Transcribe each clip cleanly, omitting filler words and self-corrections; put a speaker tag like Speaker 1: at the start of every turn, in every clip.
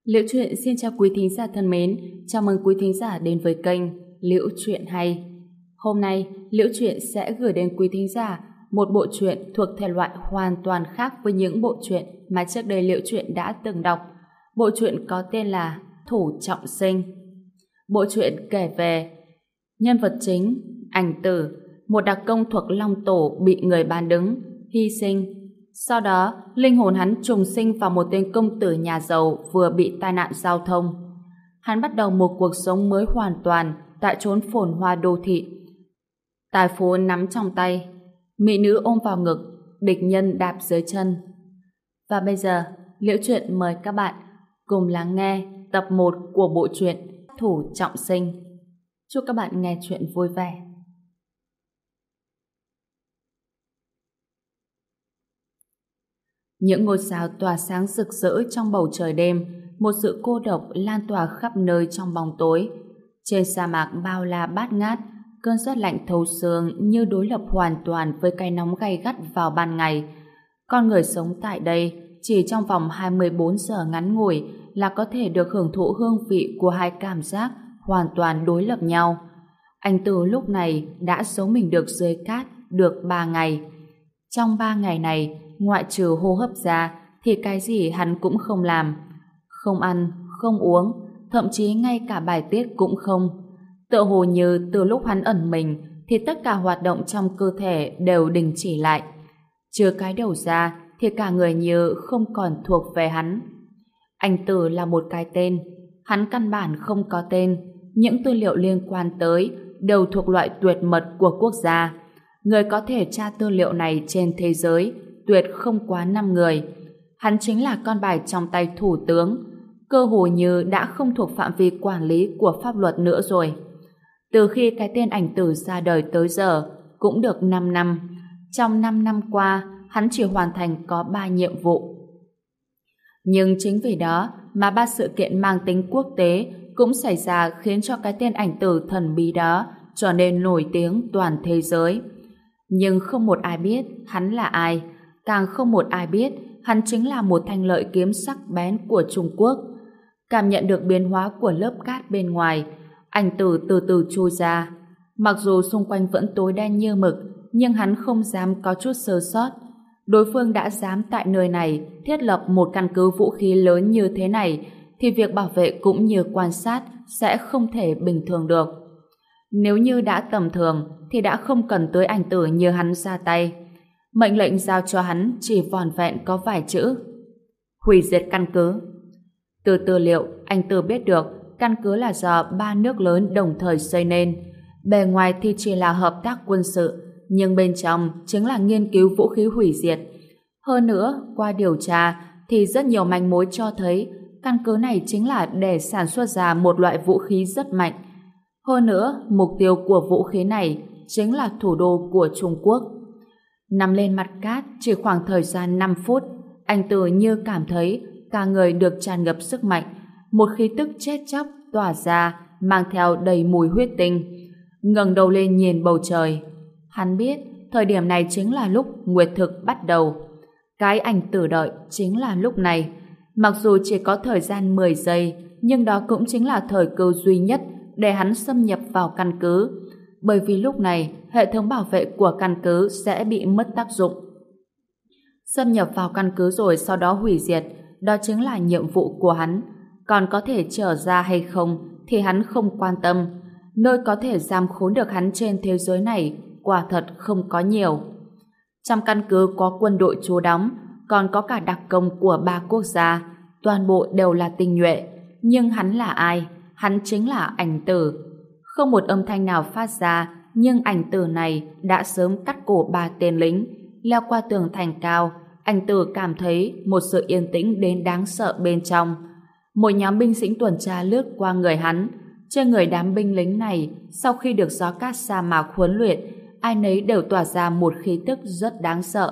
Speaker 1: Liễu Chuyện xin chào quý thính giả thân mến, chào mừng quý thính giả đến với kênh Liễu Chuyện Hay. Hôm nay, Liễu Chuyện sẽ gửi đến quý thính giả một bộ truyện thuộc thể loại hoàn toàn khác với những bộ truyện mà trước đây Liễu Chuyện đã từng đọc. Bộ truyện có tên là Thủ Trọng Sinh. Bộ truyện kể về nhân vật chính, Ảnh Tử, một đặc công thuộc Long Tổ bị người bán đứng, hy sinh. Sau đó, linh hồn hắn trùng sinh vào một tên công tử nhà giàu vừa bị tai nạn giao thông. Hắn bắt đầu một cuộc sống mới hoàn toàn tại chốn phồn hoa đô thị. Tài phú nắm trong tay, mỹ nữ ôm vào ngực, địch nhân đạp dưới chân. Và bây giờ, Liễu Chuyện mời các bạn cùng lắng nghe tập 1 của bộ truyện Thủ Trọng Sinh. Chúc các bạn nghe chuyện vui vẻ. Những ngôi sao tỏa sáng rực rỡ trong bầu trời đêm, một sự cô độc lan tỏa khắp nơi trong bóng tối. Trên sa mạc bao la bát ngát, cơn rét lạnh thấu xương như đối lập hoàn toàn với cái nóng gay gắt vào ban ngày. Con người sống tại đây chỉ trong vòng 24 giờ ngắn ngủi là có thể được hưởng thụ hương vị của hai cảm giác hoàn toàn đối lập nhau. Anh Từ lúc này đã giấu mình được dưới cát được 3 ngày. Trong 3 ngày này, ngoại trừ hô hấp ra thì cái gì hắn cũng không làm. Không ăn, không uống, thậm chí ngay cả bài tiết cũng không. Tựa hồ như từ lúc hắn ẩn mình thì tất cả hoạt động trong cơ thể đều đình chỉ lại. Trừ cái đầu ra thì cả người như không còn thuộc về hắn. Anh Tử là một cái tên, hắn căn bản không có tên. Những tư liệu liên quan tới đều thuộc loại tuyệt mật của quốc gia. Người có thể tra tư liệu này trên thế giới tuyệt không quá 5 người. Hắn chính là con bài trong tay thủ tướng, cơ hồ như đã không thuộc phạm vi quản lý của pháp luật nữa rồi. Từ khi cái tên Ảnh Tử ra đời tới giờ cũng được 5 năm. Trong 5 năm qua, hắn chỉ hoàn thành có 3 nhiệm vụ. Nhưng chính vì đó mà 3 sự kiện mang tính quốc tế cũng xảy ra khiến cho cái tên Ảnh Tử thần bí đó trở nên nổi tiếng toàn thế giới. Nhưng không một ai biết hắn là ai, càng không một ai biết hắn chính là một thanh lợi kiếm sắc bén của Trung Quốc. Cảm nhận được biến hóa của lớp cát bên ngoài, Ảnh Tử từ từ chui ra. Mặc dù xung quanh vẫn tối đen như mực, nhưng hắn không dám có chút sơ sót. Đối phương đã dám tại nơi này thiết lập một căn cứ vũ khí lớn như thế này, thì việc bảo vệ cũng như quan sát sẽ không thể bình thường được. Nếu như đã tầm thường thì đã không cần tới Ảnh Tử như hắn ra tay. Mệnh lệnh giao cho hắn chỉ vỏn vẹn có vài chữ: hủy diệt căn cứ. Từ tư liệu, Anh Tử biết được căn cứ là do 3 nước lớn đồng thời xây nên. Bề ngoài thì chỉ là hợp tác quân sự, nhưng bên trong chính là nghiên cứu vũ khí hủy diệt. Hơn nữa, qua điều tra thì rất nhiều manh mối cho thấy căn cứ này chính là để sản xuất ra một loại vũ khí rất mạnh. Hơn nữa, mục tiêu của vũ khí này chính là thủ đô của Trung Quốc. Nằm lên mặt cát chỉ khoảng thời gian 5 phút, Anh Tử như cảm thấy cả người được tràn ngập sức mạnh, một khí tức chết chóc tỏa ra mang theo đầy mùi huyết tinh. Ngẩng đầu lên nhìn bầu trời, hắn biết thời điểm này chính là lúc nguyệt thực bắt đầu. Cái Anh Tử đợi chính là lúc này. Mặc dù chỉ có thời gian 10 giây, nhưng đó cũng chính là thời cơ duy nhất để hắn xâm nhập vào căn cứ. Bởi vì lúc này, hệ thống bảo vệ của căn cứ sẽ bị mất tác dụng. Xâm nhập vào căn cứ rồi sau đó hủy diệt, đó chính là nhiệm vụ của hắn. Còn có thể trở ra hay không thì hắn không quan tâm. Nơi có thể giam khốn được hắn trên thế giới này quả thật không có nhiều. Trong căn cứ có quân đội trú đóng, còn có cả đặc công của 3 quốc gia, toàn bộ đều là tinh nhuệ. Nhưng hắn là ai? Hắn chính là Ảnh Tử. Không một âm thanh nào phát ra, nhưng Ảnh Tử này đã sớm cắt cổ 3 tên lính. Leo qua tường thành cao, Ảnh Tử cảm thấy một sự yên tĩnh đến đáng sợ bên trong. Một nhóm binh sĩ tuần tra lướt qua người hắn. Trên người đám binh lính này, sau khi được gió cát sa mạc huấn luyện, ai nấy đều tỏa ra một khí tức rất đáng sợ.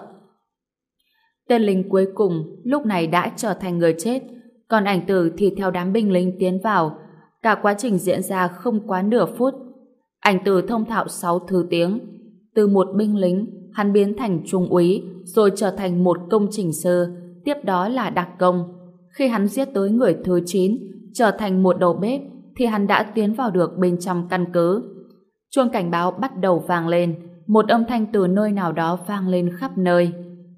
Speaker 1: Tên lính cuối cùng lúc này đã trở thành người chết, còn Ảnh Tử thì theo đám binh lính tiến vào. Cả quá trình diễn ra không quá nửa phút. Ảnh Tử thông thạo 6 thứ tiếng. Từ một binh lính, hắn biến thành trung úy, rồi trở thành một công trình sư, tiếp đó là đặc công. Khi hắn giết tới người thứ 9, trở thành một đầu bếp, thì hắn đã tiến vào được bên trong căn cứ. Chuông cảnh báo bắt đầu vang lên, một âm thanh từ nơi nào đó vang lên khắp nơi.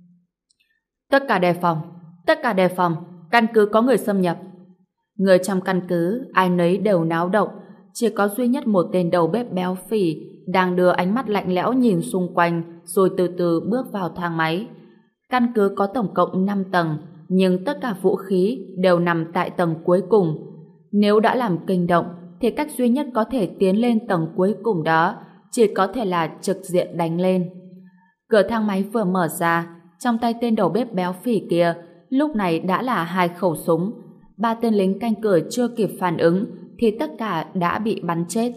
Speaker 1: Tất cả đề phòng, căn cứ có người xâm nhập. Người trong căn cứ, ai nấy đều náo động, chỉ có duy nhất một tên đầu bếp béo phì đang đưa ánh mắt lạnh lẽo nhìn xung quanh rồi từ từ bước vào thang máy. Căn cứ có tổng cộng 5 tầng, nhưng tất cả vũ khí đều nằm tại tầng cuối cùng. Nếu đã làm kinh động, thì cách duy nhất có thể tiến lên tầng cuối cùng đó chỉ có thể là trực diện đánh lên. Cửa thang máy vừa mở ra, trong tay tên đầu bếp béo phì kia lúc này đã là 2 khẩu súng. 3 tên lính canh cửa chưa kịp phản ứng thì tất cả đã bị bắn chết.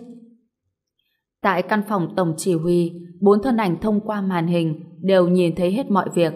Speaker 1: Tại căn phòng tổng chỉ huy, 4 thân ảnh thông qua màn hình đều nhìn thấy hết mọi việc.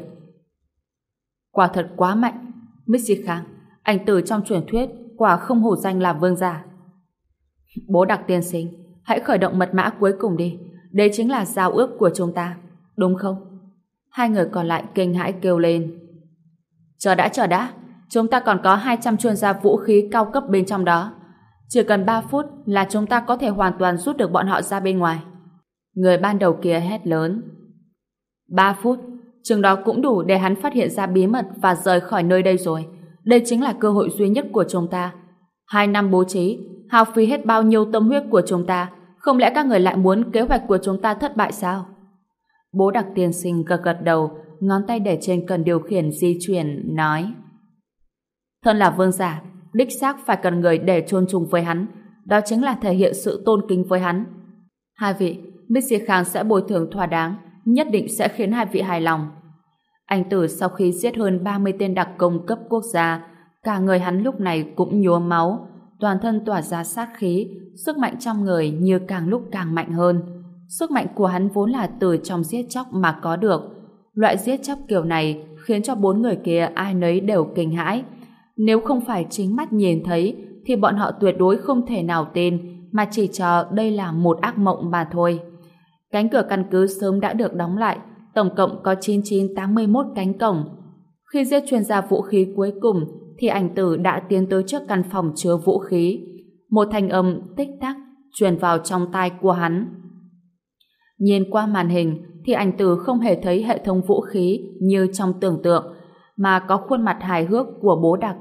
Speaker 1: Quả thật quá mạnh. Missy Khang, ảnh tử trong truyền thuyết quả không hổ danh là vương giả. Bố Đặc tiên sinh, hãy khởi động mật mã cuối cùng đi. Đây chính là giao ước của chúng ta, đúng không? 2 người còn lại kinh hãi kêu lên. Chờ đã. Chúng ta còn có 200 chuyên gia vũ khí cao cấp bên trong đó. Chỉ cần 3 phút là chúng ta có thể hoàn toàn rút được bọn họ ra bên ngoài. Người ban đầu kia hét lớn. 3 phút, chừng đó cũng đủ để hắn phát hiện ra bí mật và rời khỏi nơi đây rồi. Đây chính là cơ hội duy nhất của chúng ta. 2 năm bố trí, hao phí hết bao nhiêu tâm huyết của chúng ta. Không lẽ các người lại muốn kế hoạch của chúng ta thất bại sao? Bố Đặc tiên sinh gật đầu, ngón tay để trên cần điều khiển di chuyển, nói. Thân là vương giả, đích xác phải cần người để chôn chung với hắn. Đó chính là thể hiện sự tôn kính với hắn. 2 vị, Missy Khang sẽ bồi thường thỏa đáng, nhất định sẽ khiến 2 vị hài lòng. Anh Tử sau khi giết hơn 30 tên đặc công cấp quốc gia, cả người hắn lúc này cũng nhuốm máu, toàn thân tỏa ra sát khí, sức mạnh trong người như càng lúc càng mạnh hơn. Sức mạnh của hắn vốn là từ trong giết chóc mà có được. Loại giết chóc kiểu này khiến cho 4 người kia ai nấy đều kinh hãi. Nếu không phải chính mắt nhìn thấy thì bọn họ tuyệt đối không thể nào tin, mà chỉ cho đây là một ác mộng mà thôi. Cánh cửa căn cứ sớm đã được đóng lại, tổng cộng có 9981 cánh cổng. Khi giết chuyên gia vũ khí cuối cùng thì ảnh tử đã tiến tới trước căn phòng chứa vũ khí. Một thanh âm tích tắc truyền vào trong tai của hắn. Nhìn qua màn hình thì ảnh tử không hề thấy hệ thống vũ khí như trong tưởng tượng, mà có khuôn mặt hài hước của bố Đặc.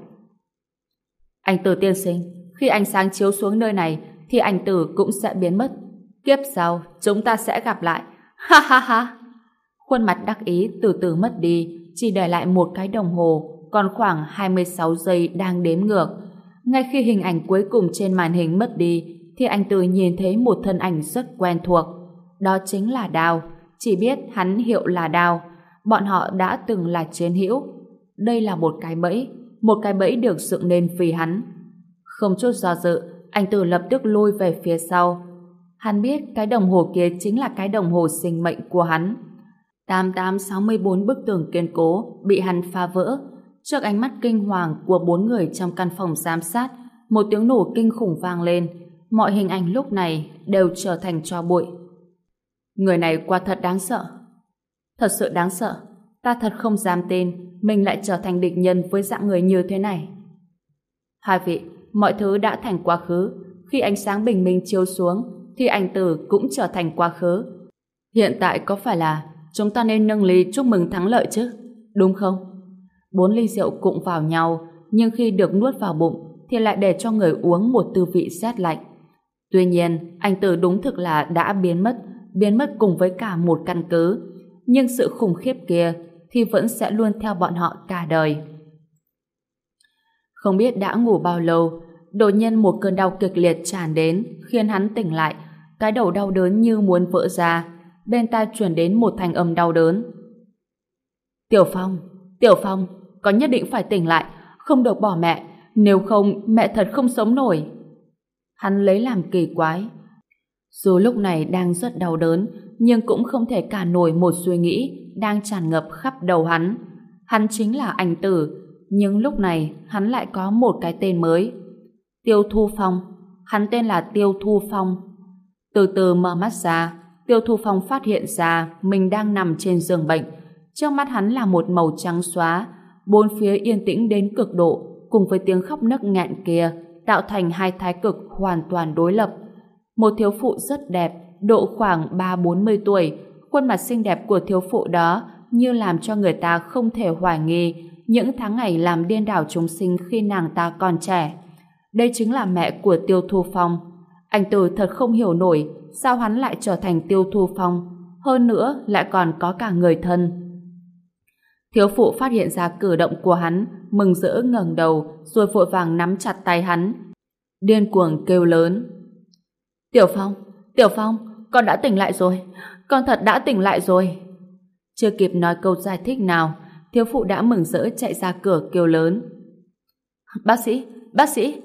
Speaker 1: Ảnh tử tiên sinh, khi ánh sáng chiếu xuống nơi này thì ảnh tử cũng sẽ biến mất. Kiếp sau chúng ta sẽ gặp lại. Ha ha ha. Khuôn mặt đắc ý từ từ mất đi, chỉ để lại một cái đồng hồ còn khoảng 26 giây đang đếm ngược. Ngay khi hình ảnh cuối cùng trên màn hình mất đi thì ảnh tử nhìn thấy một thân ảnh rất quen thuộc. Đó chính là Đao. Chỉ biết hắn hiệu là Đao. Bọn họ đã từng là chiến hữu. Đây là một cái bẫy được dựng nên vì hắn. Không chút do dự, anh Tử lập tức lùi về phía sau. Hắn biết cái đồng hồ kia chính là cái đồng hồ sinh mệnh của hắn. 8864 bức tường kiên cố bị hắn phá vỡ. Trước ánh mắt kinh hoàng của 4 người trong căn phòng giám sát, một tiếng nổ kinh khủng vang lên. Mọi hình ảnh lúc này đều trở thành tro bụi. Người này quả thật đáng sợ. Thật sự đáng sợ. Ta thật không dám tin mình lại trở thành địch nhân với dạng người như thế này. 2 vị, mọi thứ đã thành quá khứ. Khi ánh sáng bình minh chiếu xuống thì ảnh tử cũng trở thành quá khứ. Hiện tại có phải là chúng ta nên nâng ly chúc mừng thắng lợi chứ, đúng không? 4 ly rượu cụng vào nhau, nhưng khi được nuốt vào bụng thì lại để cho người uống một tư vị rét lạnh. Tuy nhiên, ảnh tử đúng thực là đã biến mất cùng với cả một căn cứ. Nhưng sự khủng khiếp kia thì vẫn sẽ luôn theo bọn họ cả đời. Không biết đã ngủ bao lâu, đột nhiên một cơn đau kịch liệt tràn đến, khiến hắn tỉnh lại. Cái đầu đau đớn như muốn vỡ ra. Bên tai truyền đến một thanh âm đau đớn. Tiểu Phong, con nhất định phải tỉnh lại, không được bỏ mẹ, nếu không mẹ thật không sống nổi. Hắn lấy làm kỳ quái. Dù lúc này đang rất đau đớn, nhưng cũng không thể cản nổi một suy nghĩ đang tràn ngập khắp đầu hắn. Hắn chính là ảnh tử, nhưng lúc này hắn lại có một cái tên mới. Tiêu Thu Phong. Hắn tên là Tiêu Thu Phong. Từ từ mở mắt ra, Tiêu Thu Phong phát hiện ra mình đang nằm trên giường bệnh. Trước mắt hắn là một màu trắng xóa, bốn phía yên tĩnh đến cực độ. cùng với tiếng khóc nấc nghẹn kia tạo thành hai thái cực hoàn toàn đối lập. Một thiếu phụ rất đẹp, độ khoảng 3-40 tuổi, khuôn mặt xinh đẹp của thiếu phụ đó như làm cho người ta không thể hoài nghi những tháng ngày làm điên đảo chúng sinh khi nàng ta còn trẻ. Đây chính là mẹ của Tiêu Thu Phong. Anh Từ thật không hiểu nổi sao hắn lại trở thành Tiêu Thu Phong, hơn nữa lại còn có cả người thân. Thiếu phụ phát hiện ra cử động của hắn, mừng rỡ ngẩng đầu rồi vội vàng nắm chặt tay hắn, điên cuồng kêu lớn: Tiểu Phong, Tiểu Phong, con đã tỉnh lại rồi, con thật đã tỉnh lại rồi. Chưa kịp nói câu giải thích nào, thiếu phụ đã mừng rỡ chạy ra cửa kêu lớn: Bác sĩ,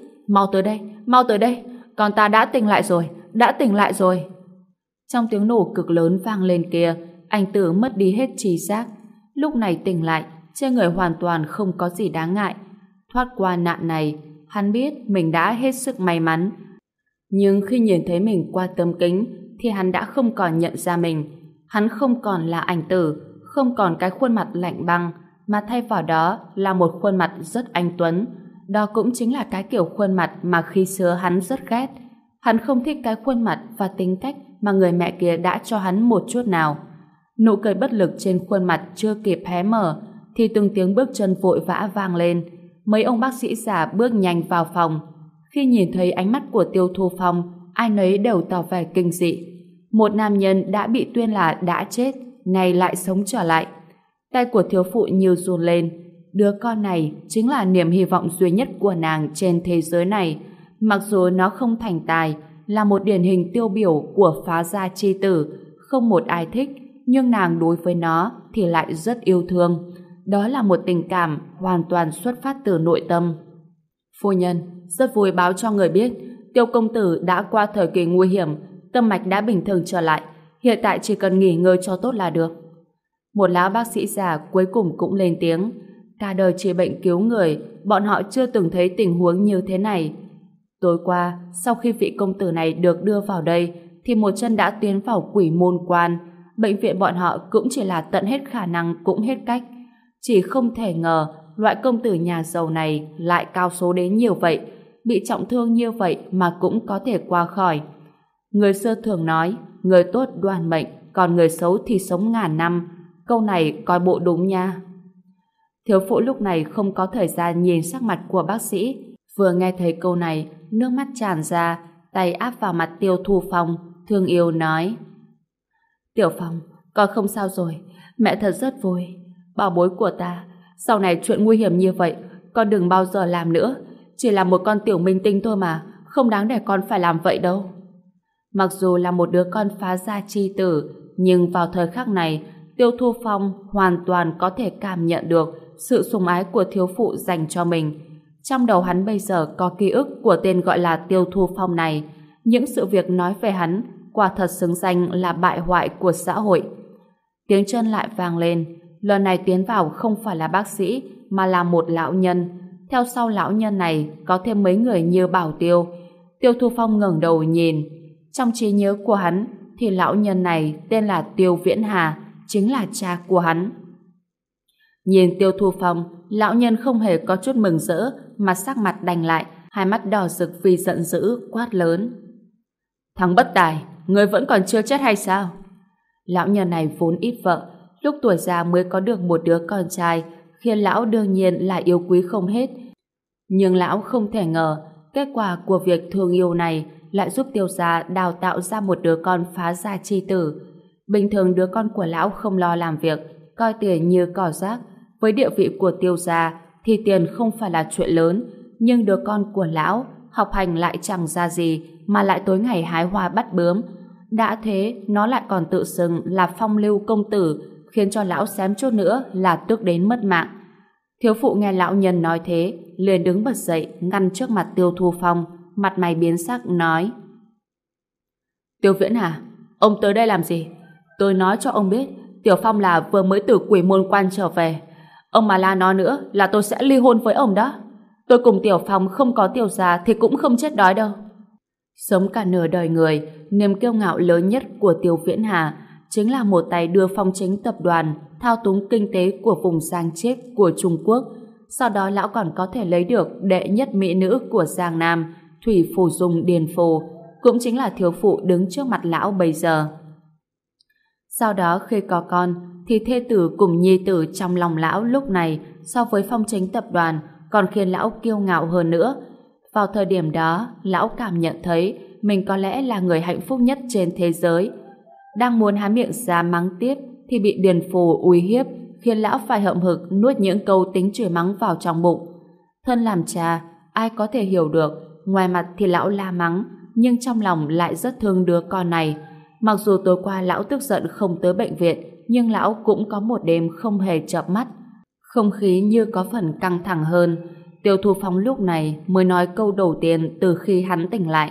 Speaker 1: mau tới đây, con ta đã tỉnh lại rồi, đã tỉnh lại rồi. Trong tiếng nổ cực lớn vang lên kia, anh Tử mất đi hết trí giác. Lúc này tỉnh lại, trên người hoàn toàn không có gì đáng ngại. Thoát qua nạn này, hắn biết mình đã hết sức may mắn. Nhưng khi nhìn thấy mình qua tấm kính, thì hắn đã không còn nhận ra mình. Hắn không còn là anh Tử, không còn cái khuôn mặt lạnh băng, mà thay vào đó là một khuôn mặt rất anh tuấn. Đó cũng chính là cái kiểu khuôn mặt mà khi xưa hắn rất ghét. Hắn không thích cái khuôn mặt và tính cách mà người mẹ kia đã cho hắn một chút nào. Nụ cười bất lực trên khuôn mặt chưa kịp hé mở thì từng tiếng bước chân vội vã vang lên. Mấy ông bác sĩ già bước nhanh vào phòng. Khi nhìn thấy ánh mắt của Tiêu Thu Phong, ai nấy đều tỏ vẻ kinh dị. Một nam nhân đã bị tuyên là đã chết, nay lại sống trở lại. Tay của thiếu phụ như run lên. Đứa con này chính là niềm hy vọng duy nhất của nàng trên thế giới này. Mặc dù nó không thành tài, là một điển hình tiêu biểu của phá gia chi tử, không một ai thích, nhưng nàng đối với nó thì lại rất yêu thương. Đó là một tình cảm hoàn toàn xuất phát từ nội tâm. Phu nhân, rất vui báo cho người biết, Tiêu công tử đã qua thời kỳ nguy hiểm, tâm mạch đã bình thường trở lại, hiện tại chỉ cần nghỉ ngơi cho tốt là được. Một lão bác sĩ già cuối cùng cũng lên tiếng. Cả đời trị bệnh cứu người, bọn họ chưa từng thấy tình huống như thế này. Tối qua, sau khi vị công tử này được đưa vào đây, thì một chân đã tiến vào quỷ môn quan. Bệnh viện bọn họ cũng chỉ là tận hết khả năng cũng hết cách. Chỉ không thể ngờ loại công tử nhà giàu này lại cao số đến nhiều vậy, bị trọng thương như vậy mà cũng có thể qua khỏi. Người xưa thường nói, người tốt đoan mệnh, còn người xấu thì sống ngàn năm. Câu này coi bộ đúng nha. Thiếu phụ lúc này không có thời gian nhìn sắc mặt của bác sĩ. Vừa nghe thấy câu này, nước mắt tràn ra, tay áp vào mặt Tiêu Thu Phong, thương yêu nói: Tiểu Phong, con không sao rồi, mẹ thật rất vui. Bảo bối của ta, sau này chuyện nguy hiểm như vậy, con đừng bao giờ làm nữa. Chỉ là một con tiểu minh tinh thôi mà, không đáng để con phải làm vậy đâu. Mặc dù là một đứa con phá gia chi tử, nhưng vào thời khắc này, Tiêu Thu Phong hoàn toàn có thể cảm nhận được sự sủng ái của thiếu phụ dành cho mình. Trong đầu hắn bây giờ có ký ức của tên gọi là Tiêu Thu Phong này. Những sự việc nói về hắn quả thật xứng danh là bại hoại của xã hội. Tiếng chân lại vang lên. Lần này tiến vào không phải là bác sĩ, mà là một lão nhân. Theo sau lão nhân này có thêm mấy người như Bảo Tiêu. Tiêu Thu Phong ngẩng đầu nhìn. Trong trí nhớ của hắn thì lão nhân này tên là Tiêu Viễn Hà, chính là cha của hắn. Nhìn Tiêu Thu Phong, lão nhân không hề có chút mừng rỡ, mà sắc mặt đành lại, hai mắt đỏ rực vì giận dữ, quát lớn: Thằng bất tài, ngươi vẫn còn chưa chết hay sao? Lão nhân này vốn ít vợ, lúc tuổi già mới có được một đứa con trai, khiến lão đương nhiên là yêu quý không hết. Nhưng lão không thể ngờ, kết quả của việc thương yêu này lại giúp Tiêu gia đào tạo ra một đứa con phá gia chi tử. Bình thường đứa con của lão không lo làm việc, coi tiền như cỏ rác. Với địa vị của Tiêu gia thì tiền không phải là chuyện lớn, nhưng đứa con của lão học hành lại chẳng ra gì mà lại tối ngày hái hoa bắt bướm. Đã thế, nó lại còn tự xưng là phong lưu công tử, khiến cho lão xém chút nữa là tức đến mất mạng. Thiếu phụ nghe lão nhân nói thế, liền đứng bật dậy ngăn trước mặt Tiêu Thu Phong, mặt mày biến sắc nói: Tiêu Viễn à, ông tới đây làm gì? Tôi nói cho ông biết, Tiểu Phong là vừa mới từ quỷ môn quan trở về. Ông mà la nó nữa là tôi sẽ ly hôn với ông đó. Tôi cùng Tiểu Phong không có Tiêu gia thì cũng không chết đói đâu. Sống cả nửa đời người, niềm kiêu ngạo lớn nhất của Tiêu Viễn Hà chính là một tay đưa Phong Chính tập đoàn thao túng kinh tế của vùng Giang Chiết của Trung Quốc. sau đó lão còn có thể lấy được đệ nhất mỹ nữ của Giang Nam, Thủy Phù Dung Điền Phù, cũng chính là thiếu phụ đứng trước mặt lão bây giờ. Sau đó khi có con, thì thê tử cùng nhi tử trong lòng lão lúc này so với Phong Chính tập đoàn còn khiến lão kiêu ngạo hơn nữa. Vào thời điểm đó, lão cảm nhận thấy mình có lẽ là người hạnh phúc nhất trên thế giới. Đang muốn há miệng ra mắng tiếp thì bị Điền Phù uy hiếp, khiến lão phải hậm hực nuốt những câu tính chửi mắng vào trong bụng. Thân làm cha, ai có thể hiểu được, ngoài mặt thì lão la mắng, nhưng trong lòng lại rất thương đứa con này. Mặc dù tối qua lão tức giận không tới bệnh viện, nhưng lão cũng có một đêm không hề chợp mắt. Không khí như có phần căng thẳng hơn. Tiêu Thu Phong lúc này mới nói câu đầu tiên từ khi hắn tỉnh lại.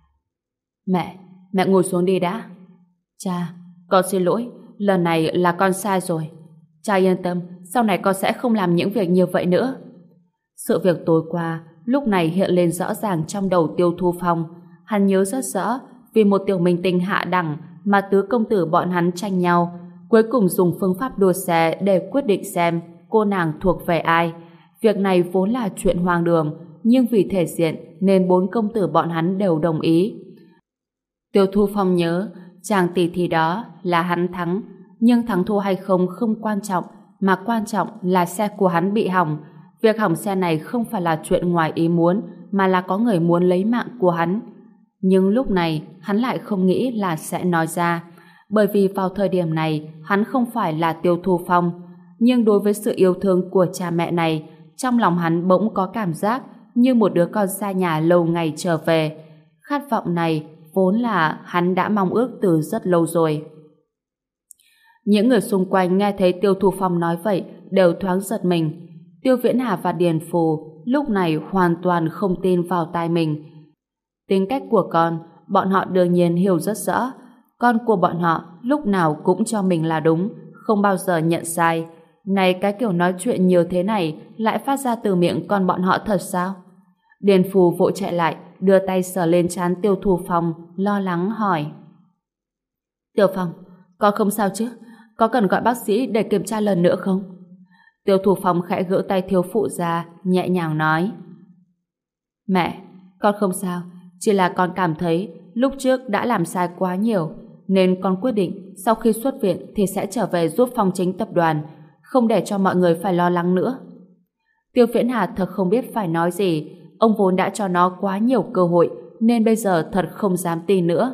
Speaker 1: Mẹ ngồi xuống đi đã. Cha, con xin lỗi, lần này là con sai rồi. Cha yên tâm, sau này con sẽ không làm những việc như vậy nữa. Sự việc tối qua lúc này hiện lên rõ ràng trong đầu Tiêu Thu Phong. Hắn nhớ rất rõ, vì một tiểu minh tinh hạ đẳng mà tứ công tử bọn hắn tranh nhau, cuối cùng dùng phương pháp đua xe để quyết định xem cô nàng thuộc về ai. Việc này vốn là chuyện hoang đường, nhưng vì thể diện nên bốn công tử bọn hắn đều đồng ý. Tiêu Thu Phong nhớ chàng tỷ thí đó là hắn thắng, nhưng thắng thua hay không không quan trọng, mà quan trọng là xe của hắn bị hỏng. Việc hỏng xe này không phải là chuyện ngoài ý muốn, mà là có người muốn lấy mạng của hắn. Nhưng lúc này hắn lại không nghĩ là sẽ nói ra, bởi vì vào thời điểm này hắn không phải là Tiêu Thu Phong. Nhưng đối với sự yêu thương của cha mẹ này, trong lòng hắn bỗng có cảm giác như một đứa con xa nhà lâu ngày trở về. Khát vọng này vốn là hắn đã mong ước từ rất lâu rồi. Những người xung quanh nghe thấy Tiêu Thu Phong nói vậy đều thoáng giật mình. Tiêu Viễn Hà và Điền Phù lúc này hoàn toàn không tin vào tai mình. Tính cách của con, bọn họ đương nhiên hiểu rất rõ. Con của bọn họ lúc nào cũng cho mình là đúng, không bao giờ nhận sai. Này, cái kiểu nói chuyện nhiều thế này lại phát ra từ miệng con bọn họ thật sao? Điền Phù vội chạy lại, đưa tay sờ lên trán Tiêu Thu Phong, lo lắng hỏi. Tiêu Phong, con không sao chứ? Có cần gọi bác sĩ để kiểm tra lần nữa không? Tiêu Thu Phong khẽ gỡ tay thiếu phụ ra, nhẹ nhàng nói. Mẹ, con không sao, chỉ là con cảm thấy lúc trước đã làm sai quá nhiều, nên con quyết định sau khi xuất viện thì sẽ trở về giúp Phong Chính tập đoàn, không để cho mọi người phải lo lắng nữa. Tiêu Viễn Hà thật không biết phải nói gì, ông vốn đã cho nó quá nhiều cơ hội, nên bây giờ thật không dám tin nữa.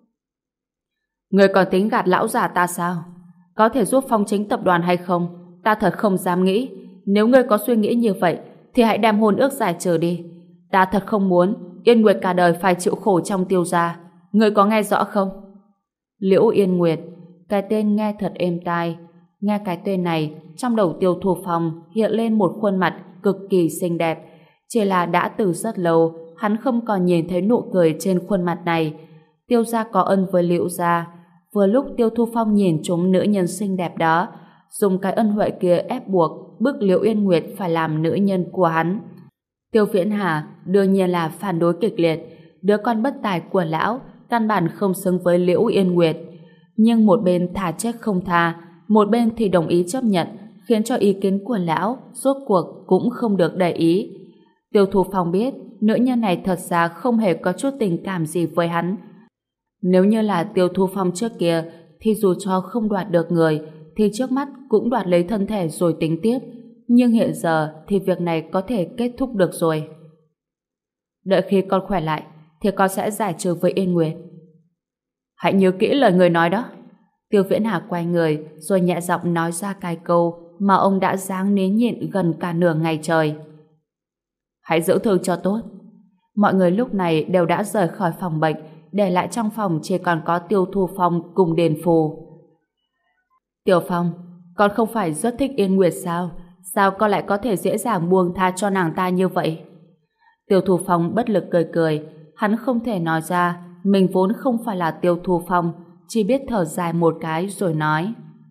Speaker 1: Người còn tính gạt lão già ta sao? Có thể giúp Phong Chính tập đoàn hay không? Ta thật không dám nghĩ. Nếu ngươi có suy nghĩ như vậy, thì hãy đem hôn ước giải trừ đi. Ta thật không muốn Yên Nguyệt cả đời phải chịu khổ trong Tiêu gia. Ngươi có nghe rõ không? Liễu Yên Nguyệt, cái tên nghe thật êm tai. Nghe cái tên này, trong đầu Tiêu Thu Phong hiện lên một khuôn mặt cực kỳ xinh đẹp. Chỉ là đã từ rất lâu, hắn không còn nhìn thấy nụ cười trên khuôn mặt này. Tiêu gia có ân với Liễu gia. Vừa lúc Tiêu Thu Phong nhìn trúng nữ nhân xinh đẹp đó, dùng cái ân huệ kia ép buộc bức Liễu Yên Nguyệt phải làm nữ nhân của hắn. Tiêu Viễn Hà đương nhiên là phản đối kịch liệt. Đứa con bất tài của lão căn bản không xứng với Liễu Yên Nguyệt. Nhưng một bên thà chết không tha, một bên thì đồng ý chấp nhận, khiến cho ý kiến của lão rốt cuộc cũng không được để ý. Tiêu Thu Phong biết nữ nhân này thật ra không hề có chút tình cảm gì với hắn. Nếu như là Tiêu Thu Phong trước kia thì dù cho không đoạt được người thì trước mắt cũng đoạt lấy thân thể rồi tính tiếp. Nhưng hiện giờ thì việc này có thể kết thúc được rồi. Đợi khi con khỏe lại thì con sẽ giải trừ với Yên Nguyệt. Hãy nhớ kỹ lời người nói đó. Tiêu Viễn Hà quay người rồi nhẹ giọng nói ra cái câu mà ông đã ráng nín nhịn gần cả nửa ngày trời. Hãy giữ thương cho tốt. Mọi người lúc này đều đã rời khỏi phòng bệnh, để lại trong phòng chỉ còn có Tiêu Thu Phong cùng Điền Phù. Tiểu Phong, con không phải rất thích Yên Nguyệt sao? Sao con lại có thể dễ dàng buông tha cho nàng ta như vậy? Tiêu Thu Phong bất lực cười cười. Hắn không thể nói ra mình vốn không phải là Tiêu Thu Phong, chỉ biết thở dài một cái rồi nói.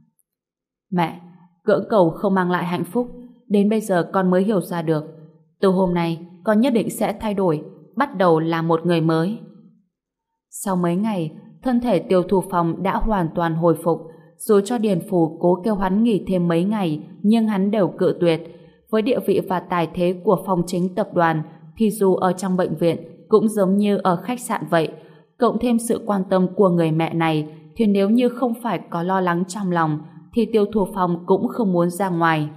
Speaker 1: Mẹ, cưỡng cầu không mang lại hạnh phúc, đến bây giờ con mới hiểu ra được. Từ hôm nay, con nhất định sẽ thay đổi, bắt đầu là một người mới. Sau mấy ngày, thân thể Tiêu Thu Phong đã hoàn toàn hồi phục. Dù cho Điền Phù cố kêu hắn nghỉ thêm mấy ngày, nhưng hắn đều cự tuyệt. Với địa vị và tài thế của Phong Chính tập đoàn thì dù ở trong bệnh viện cũng giống như ở khách sạn vậy. Cộng thêm sự quan tâm của người mẹ này thì nếu như không phải có lo lắng trong lòng thì Tiêu Thu Phong cũng không muốn ra ngoài.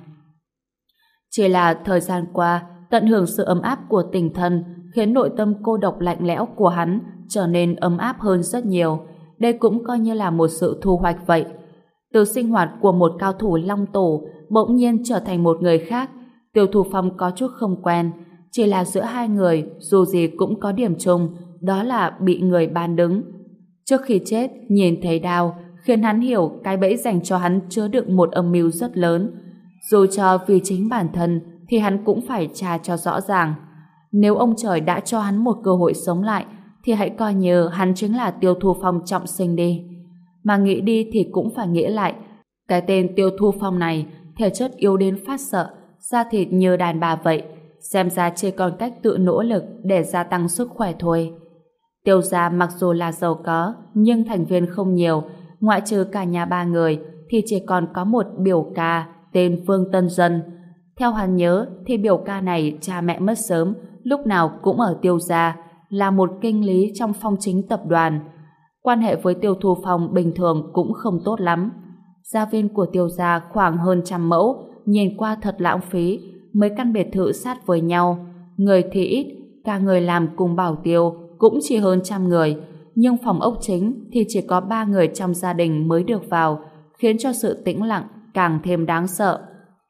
Speaker 1: Chỉ là thời gian qua tận hưởng sự ấm áp của tình thân khiến nội tâm cô độc lạnh lẽo của hắn trở nên ấm áp hơn rất nhiều. Đây cũng coi như là một sự thu hoạch vậy. Từ sinh hoạt của một cao thủ long tổ bỗng nhiên trở thành một người khác, Tiêu Thu Phong có chút không quen. Chỉ là giữa hai người dù gì cũng có điểm chung, đó là bị người bán đứng. Trước khi chết, nhìn thấy đau khiến hắn hiểu cái bẫy dành cho hắn chứa đựng một âm mưu rất lớn. Dù cho vì chính bản thân thì hắn cũng phải tra cho rõ ràng. Nếu ông trời đã cho hắn một cơ hội sống lại thì hãy coi như hắn chính là Tiêu Thu Phong trọng sinh đi. Mà nghĩ đi thì cũng phải nghĩ lại. Cái tên Tiêu Thu Phong này thể chất yếu đến phát sợ, da thịt như đàn bà vậy. Xem ra chỉ còn cách tự nỗ lực để gia tăng sức khỏe thôi. Tiêu gia mặc dù là giàu có nhưng thành viên không nhiều, ngoại trừ cả nhà ba người thì chỉ còn có một biểu ca tên Vương Tân Dân. Theo hắn nhớ thì biểu ca này cha mẹ mất sớm, lúc nào cũng ở Tiêu gia, là một kinh lý trong Phong Chính tập đoàn. Quan hệ với Tiêu Thu Phong bình thường cũng không tốt lắm. Gia viên của Tiêu gia khoảng hơn 100 mẫu, nhìn qua thật lãng phí. Mấy căn biệt thự sát với nhau, người thì ít, cả người làm cùng bảo tiêu cũng chỉ hơn 100 người, nhưng phòng ốc chính thì chỉ có 3 người trong gia đình mới được vào, khiến cho sự tĩnh lặng càng thêm đáng sợ.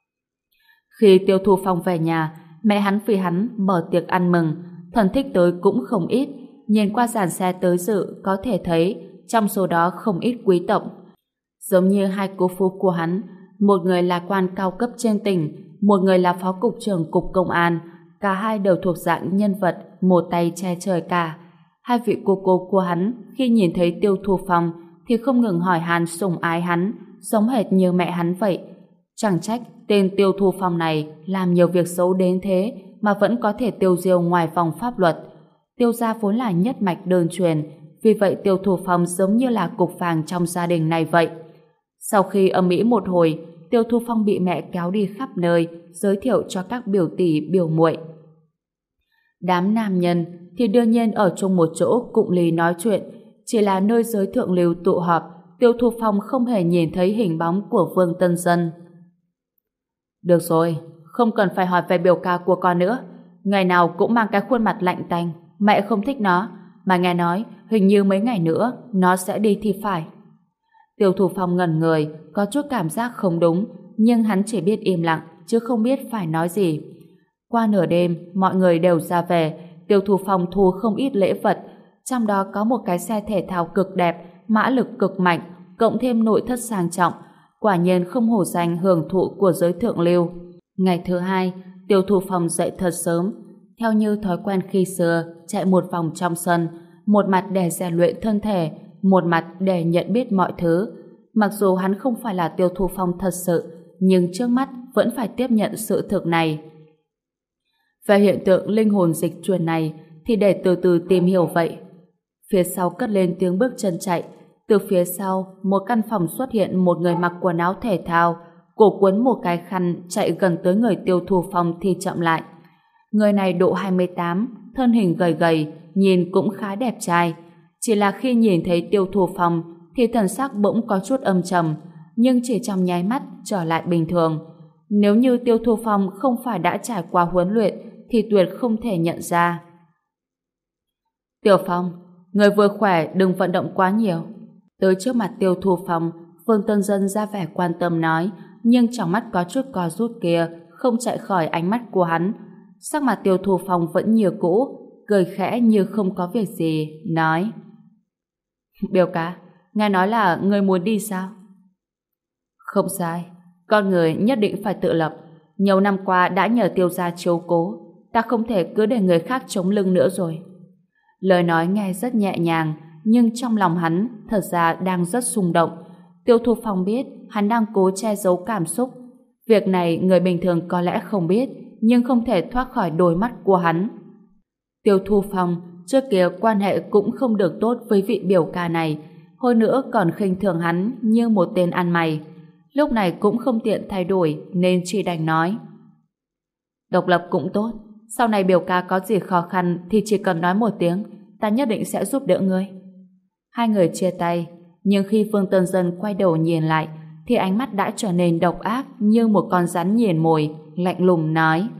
Speaker 1: Khi Tiêu Thu Phong về nhà, mẹ hắn vì hắn mở tiệc ăn mừng, thần thích tới cũng không ít. Nhìn qua dàn xe tới dự có thể thấy trong số đó không ít quý tộc. Giống như hai cô phu của hắn, một người là quan cao cấp trên tỉnh, một người là phó cục trưởng cục công an, cả hai đều thuộc dạng nhân vật một tay che trời cả. Hai vị cô của hắn khi nhìn thấy Tiêu Thu Phong thì không ngừng hỏi han sủng ái hắn, giống hệt như mẹ hắn vậy. Chẳng trách tên Tiêu Thu Phong này làm nhiều việc xấu đến thế mà vẫn có thể tiêu diêu ngoài vòng pháp luật. Tiêu gia vốn là nhất mạch đơn truyền, vì vậy Tiêu Thu Phong giống như là cục vàng trong gia đình này vậy. Sau khi ầm ĩ một hồi, Tiêu Thu Phong bị mẹ kéo đi khắp nơi, giới thiệu cho các biểu tỷ biểu muội. Đám nam nhân thì đương nhiên ở chung một chỗ cụng lì nói chuyện, chỉ là nơi giới thượng lưu tụ họp, Tiêu Thu Phong không hề nhìn thấy hình bóng của Vương Tân Dân. Được rồi, không cần phải hỏi về biểu ca của con nữa. Ngày nào cũng mang cái khuôn mặt lạnh tanh, mẹ không thích nó, mà nghe nói hình như mấy ngày nữa nó sẽ đi thì phải. Tiêu Thu Phong ngẩn người, có chút cảm giác không đúng, nhưng hắn chỉ biết im lặng, chứ không biết phải nói gì. Qua nửa đêm, mọi người đều ra về, Tiêu Thu Phong thu không ít lễ vật, trong đó có một cái xe thể thao cực đẹp, mã lực cực mạnh, cộng thêm nội thất sang trọng, quả nhiên không hổ danh hưởng thụ của giới thượng lưu. Ngày thứ hai, Tiêu Thu Phong dậy thật sớm, theo như thói quen khi xưa, chạy một vòng trong sân, một mặt để rèn luyện thân thể, một mặt để nhận biết mọi thứ. Mặc dù hắn không phải là Tiêu Thu Phong thật sự, nhưng trước mắt vẫn phải tiếp nhận sự thực này. Về hiện tượng linh hồn dịch chuyển này thì để từ từ tìm hiểu vậy. Phía sau cất lên tiếng bước chân chạy. Từ phía sau, một căn phòng xuất hiện một người mặc quần áo thể thao, cổ quấn một cái khăn chạy gần tới người Tiêu Thu Phong thì chậm lại. Người này độ 28, thân hình gầy gầy, nhìn cũng khá đẹp trai. Chỉ là khi nhìn thấy Tiêu Thu Phong thì thần sắc bỗng có chút âm trầm, nhưng chỉ trong nháy mắt trở lại bình thường. Nếu như Tiêu Thu Phong không phải đã trải qua huấn luyện thì tuyệt không thể nhận ra. Tiểu Phong, người vừa khỏe đừng vận động quá nhiều. Tới trước mặt Tiêu Thu Phong, Vương Tân Dân ra vẻ quan tâm nói, nhưng trong mắt có chút co rút kia không chạy khỏi ánh mắt của hắn. Sắc mặt Tiêu Thu Phong vẫn như cũ, cười khẽ như không có việc gì, nói: Biểu ca, nghe nói là người muốn đi sao? Không sai, con người nhất định phải tự lập. Nhiều năm qua đã nhờ Tiêu gia chiếu cố, ta không thể cứ để người khác chống lưng nữa rồi. Lời nói nghe rất nhẹ nhàng, nhưng trong lòng hắn thật ra đang rất xung động. Tiêu Thu Phong biết hắn đang cố che giấu cảm xúc. Việc này người bình thường có lẽ không biết, nhưng không thể thoát khỏi đôi mắt của hắn. Tiêu Thu Phong trước kia quan hệ cũng không được tốt với vị biểu ca này, hơn nữa còn khinh thường hắn như một tên ăn mày. Lúc này cũng không tiện thay đổi nên chỉ đành nói: Độc lập cũng tốt. Sau này biểu ca có gì khó khăn thì chỉ cần nói một tiếng, ta nhất định sẽ giúp đỡ ngươi. Hai người chia tay, nhưng khi Phương Tân Dân quay đầu nhìn lại, thì ánh mắt đã trở nên độc ác như một con rắn nghiền mồi, lạnh lùng nói: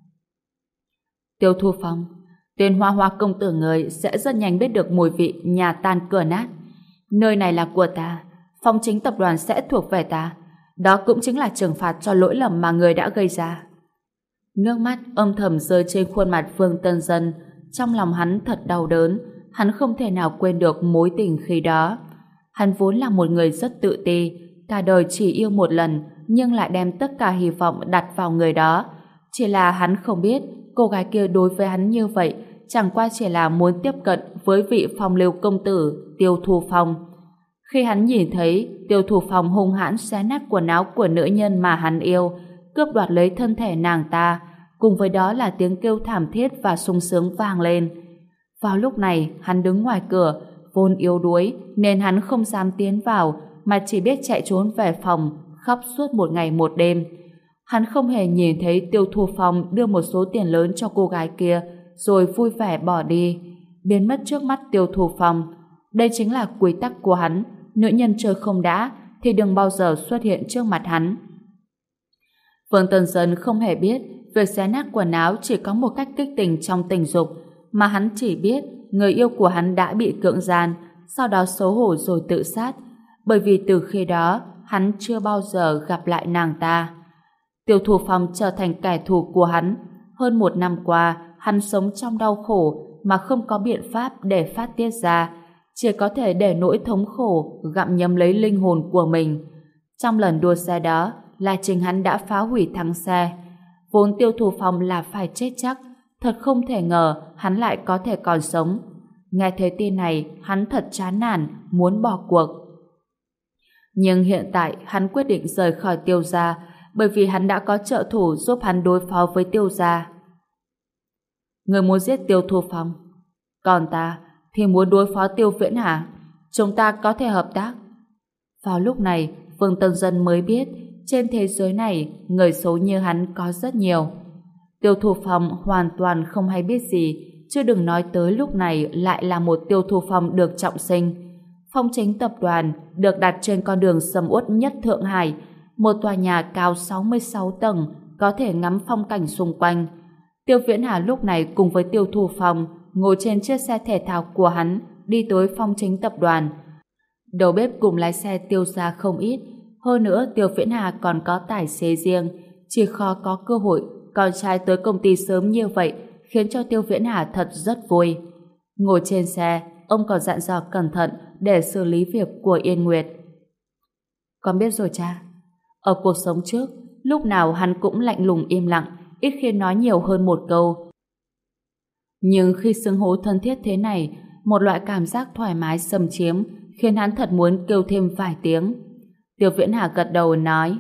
Speaker 1: Tiêu Thu Phong, tên Hoa Hoa công tử người sẽ rất nhanh biết được mùi vị nhà tan cửa nát. Nơi này là của ta, Phong Chính tập đoàn sẽ thuộc về ta. Đó cũng chính là trừng phạt cho lỗi lầm mà người đã gây ra. Nước mắt âm thầm rơi trên khuôn mặt Phương Tân Dân. Trong lòng hắn thật đau đớn. Hắn không thể nào quên được mối tình khi đó. Hắn vốn là một người rất tự ti, cả đời chỉ yêu một lần, nhưng lại đem tất cả hy vọng đặt vào người đó. Chỉ là hắn không biết cô gái kia đối với hắn như vậy chẳng qua chỉ là muốn tiếp cận với vị phong lưu công tử Tiêu Thu Phong. Khi hắn nhìn thấy Tiêu Thu Phong hung hãn xé nát quần áo của nữ nhân mà hắn yêu, cướp đoạt lấy thân thể nàng ta, cùng với đó là tiếng kêu thảm thiết và sung sướng vang lên. Vào lúc này, hắn đứng ngoài cửa, vốn yếu đuối nên hắn không dám tiến vào, mà chỉ biết chạy trốn về phòng, khóc suốt một ngày một đêm. Hắn không hề nhìn thấy Tiêu Thu Phong đưa một số tiền lớn cho cô gái kia, rồi vui vẻ bỏ đi, biến mất trước mắt Tiêu Thu Phong. Đây chính là quy tắc của hắn, nữ nhân chơi không đã thì đừng bao giờ xuất hiện trước mặt hắn. Phương Tân Dân không hề biết việc xé nát quần áo chỉ có một cách kích tình trong tình dục, mà hắn chỉ biết người yêu của hắn đã bị cưỡng gian, sau đó xấu hổ rồi tự sát, bởi vì từ khi đó hắn chưa bao giờ gặp lại nàng ta. Tiêu Thu Phong trở thành kẻ thù của hắn. Hơn một năm qua, hắn sống trong đau khổ mà không có biện pháp để phát tiết ra, chỉ có thể để nỗi thống khổ gặm nhấm lấy linh hồn của mình. Trong lần đua xe đó, là chính hắn đã phá hủy thắng xe. Vốn Tiêu Thu Phong là phải chết chắc, thật không thể ngờ hắn lại có thể còn sống. Nghe thấy tin này, hắn thật chán nản, muốn bỏ cuộc. Nhưng hiện tại hắn quyết định rời khỏi Tiêu gia, bởi vì hắn đã có trợ thủ giúp hắn đối phó với Tiêu gia. Người muốn giết Tiêu Thu Phong, còn ta thì muốn đối phó Tiêu Viễn Hà. Chúng ta có thể hợp tác. Vào lúc này, Phương Tân Dân mới biết trên thế giới này người xấu như hắn có rất nhiều. Tiêu Thu Phong hoàn toàn không hay biết gì, chứ đừng nói tới lúc này lại là một Tiêu Thu Phong được trọng sinh. Phong Chính tập đoàn được đặt trên con đường sầm uất nhất Thượng Hải, một tòa nhà cao 66 tầng, có thể ngắm phong cảnh xung quanh. Tiêu Viễn Hà lúc này cùng với Tiêu Thu Phong ngồi trên chiếc xe thể thao của hắn đi tới Phong Chính tập đoàn. Đầu bếp cùng lái xe Tiêu gia không ít, hơn nữa Tiêu Viễn Hà còn có tài xế riêng, chỉ khó có cơ hội con trai tới công ty sớm như vậy khiến cho Tiêu Viễn Hà thật rất vui. Ngồi trên xe, ông còn dặn dò cẩn thận để xử lý việc của Yên Nguyệt. Con biết rồi cha. Ở cuộc sống trước, lúc nào hắn cũng lạnh lùng im lặng, ít khi nói nhiều hơn một câu. Nhưng khi xưng hô thân thiết thế này, một loại cảm giác thoải mái xâm chiếm khiến hắn thật muốn kêu thêm vài tiếng. Tiêu Viễn Hà gật đầu nói: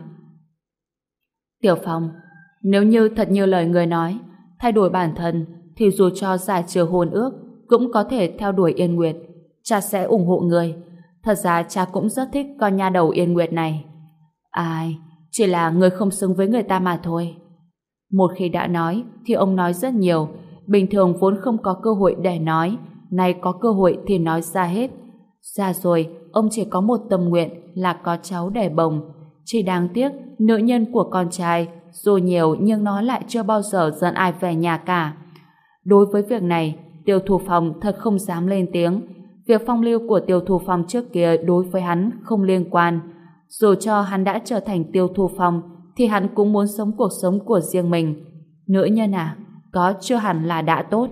Speaker 1: Tiểu Phong, nếu như thật như lời người nói, thay đổi bản thân thì dù cho giải trừ hôn ước cũng có thể theo đuổi Yên Nguyệt. Cha sẽ ủng hộ người. Thật ra cha cũng rất thích con nha đầu Yên Nguyệt này. Ai, chỉ là người không xứng với người ta mà thôi. Một khi đã nói thì ông nói rất nhiều. Bình thường vốn không có cơ hội để nói, nay có cơ hội thì nói ra hết. Ra rồi, ông chỉ có một tâm nguyện là có cháu để bồng. Chỉ đáng tiếc, nữ nhân của con trai dù nhiều nhưng nó lại chưa bao giờ dẫn ai về nhà cả. Đối với việc này, Tiêu Thu Phong thật không dám lên tiếng. Việc phong lưu của Tiêu Thu Phong trước kia đối với hắn không liên quan. Dù cho hắn đã trở thành Tiêu Thu Phong thì hắn cũng muốn sống cuộc sống của riêng mình. Nữ nhân à, có chưa hẳn là đã tốt.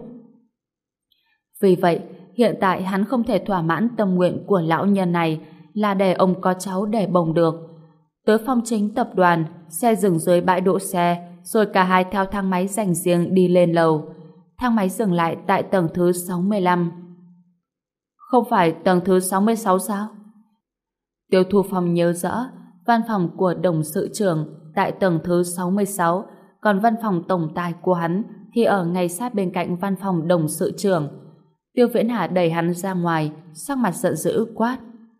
Speaker 1: Vì vậy, hiện tại hắn không thể thỏa mãn tâm nguyện của lão nhân này là để ông có cháu để bồng được. Tới Phong Chính tập đoàn, xe dừng dưới bãi đỗ xe, rồi cả hai theo thang máy dành riêng đi lên lầu. Thang máy dừng lại tại tầng thứ 65. Không phải tầng thứ 66 sao? Tiêu Thu Phong nhớ rõ, văn phòng của đồng sự trưởng tại tầng thứ 66, còn văn phòng tổng tài của hắn thì ở ngay sát bên cạnh văn phòng đồng sự trưởng. Tiêu Viễn Hà đẩy hắn ra ngoài, sắc mặt giận dữ quát: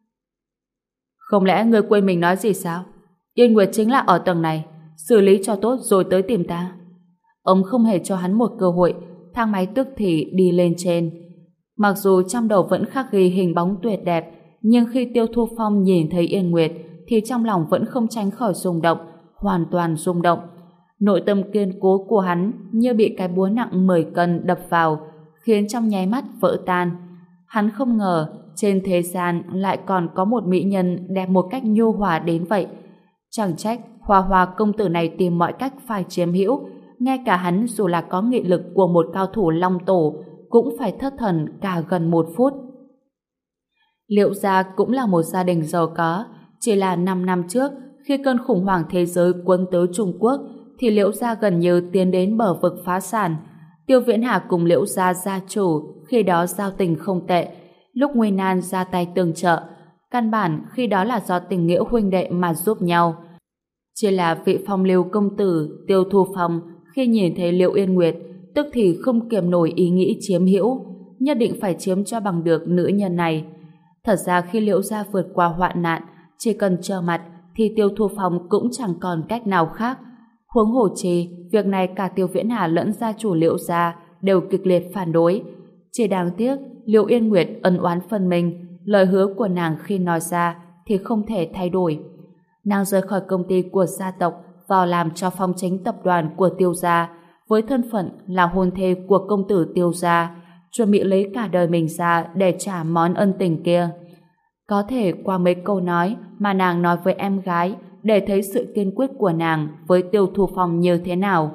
Speaker 1: Không lẽ người quên mình nói gì sao? Yên Nguyệt chính là ở tầng này, xử lý cho tốt rồi tới tìm ta. Ông không hề cho hắn một cơ hội, thang máy tức thì đi lên trên. Mặc dù trong đầu vẫn khắc ghi hình bóng tuyệt đẹp, nhưng khi Tiêu Thu Phong nhìn thấy Yên Nguyệt thì trong lòng vẫn không tránh khỏi rung động, hoàn toàn rung động. Nội tâm kiên cố của hắn như bị cái búa nặng 10 cân đập vào, khiến trong nháy mắt vỡ tan. Hắn không ngờ trên thế gian lại còn có một mỹ nhân đẹp một cách nhu hòa đến vậy. Chẳng trách Hoa Hoa công tử này tìm mọi cách phải chiếm hữu, ngay cả hắn dù là có nghị lực của một cao thủ long tổ cũng phải thất thần cả gần 1 phút. Liệu gia cũng là một gia đình giàu có, chỉ là 5 năm trước khi cơn khủng hoảng thế giới cuốn tới Trung Quốc thì Liễu gia gần như tiến đến bờ vực phá sản. Tiêu Viễn Hà cùng Liễu gia gia chủ khi đó giao tình không tệ, lúc nguy nan ra tay tương trợ, căn bản khi đó là do tình nghĩa huynh đệ mà giúp nhau. Chỉ là vị phong lưu công tử Tiêu Thu Phong khi nhìn thấy Liễu Yên Nguyệt tức thì không kiềm nổi ý nghĩ chiếm hữu, nhất định phải chiếm cho bằng được nữ nhân này. Thật ra khi Liễu gia vượt qua hoạn nạn, chỉ cần trơ mặt thì Tiêu Thu Phong cũng chẳng còn cách nào khác. Huống hồ chi, việc này cả Tiêu Viễn Hà lẫn gia chủ Liễu gia đều kịch liệt phản đối. Chỉ đáng tiếc, Liễu Yên Nguyệt ân oán phân minh, lời hứa của nàng khi nói ra thì không thể thay đổi. Nàng rời khỏi công ty của gia tộc vào làm cho phong chính tập đoàn của Tiêu gia, với thân phận là hôn thê của công tử Tiêu gia, chuẩn bị lấy cả đời mình ra để trả món ân tình kia. Có thể qua mấy câu nói mà nàng nói với em gái để thấy sự kiên quyết của nàng với Tiêu Thu Phong như thế nào.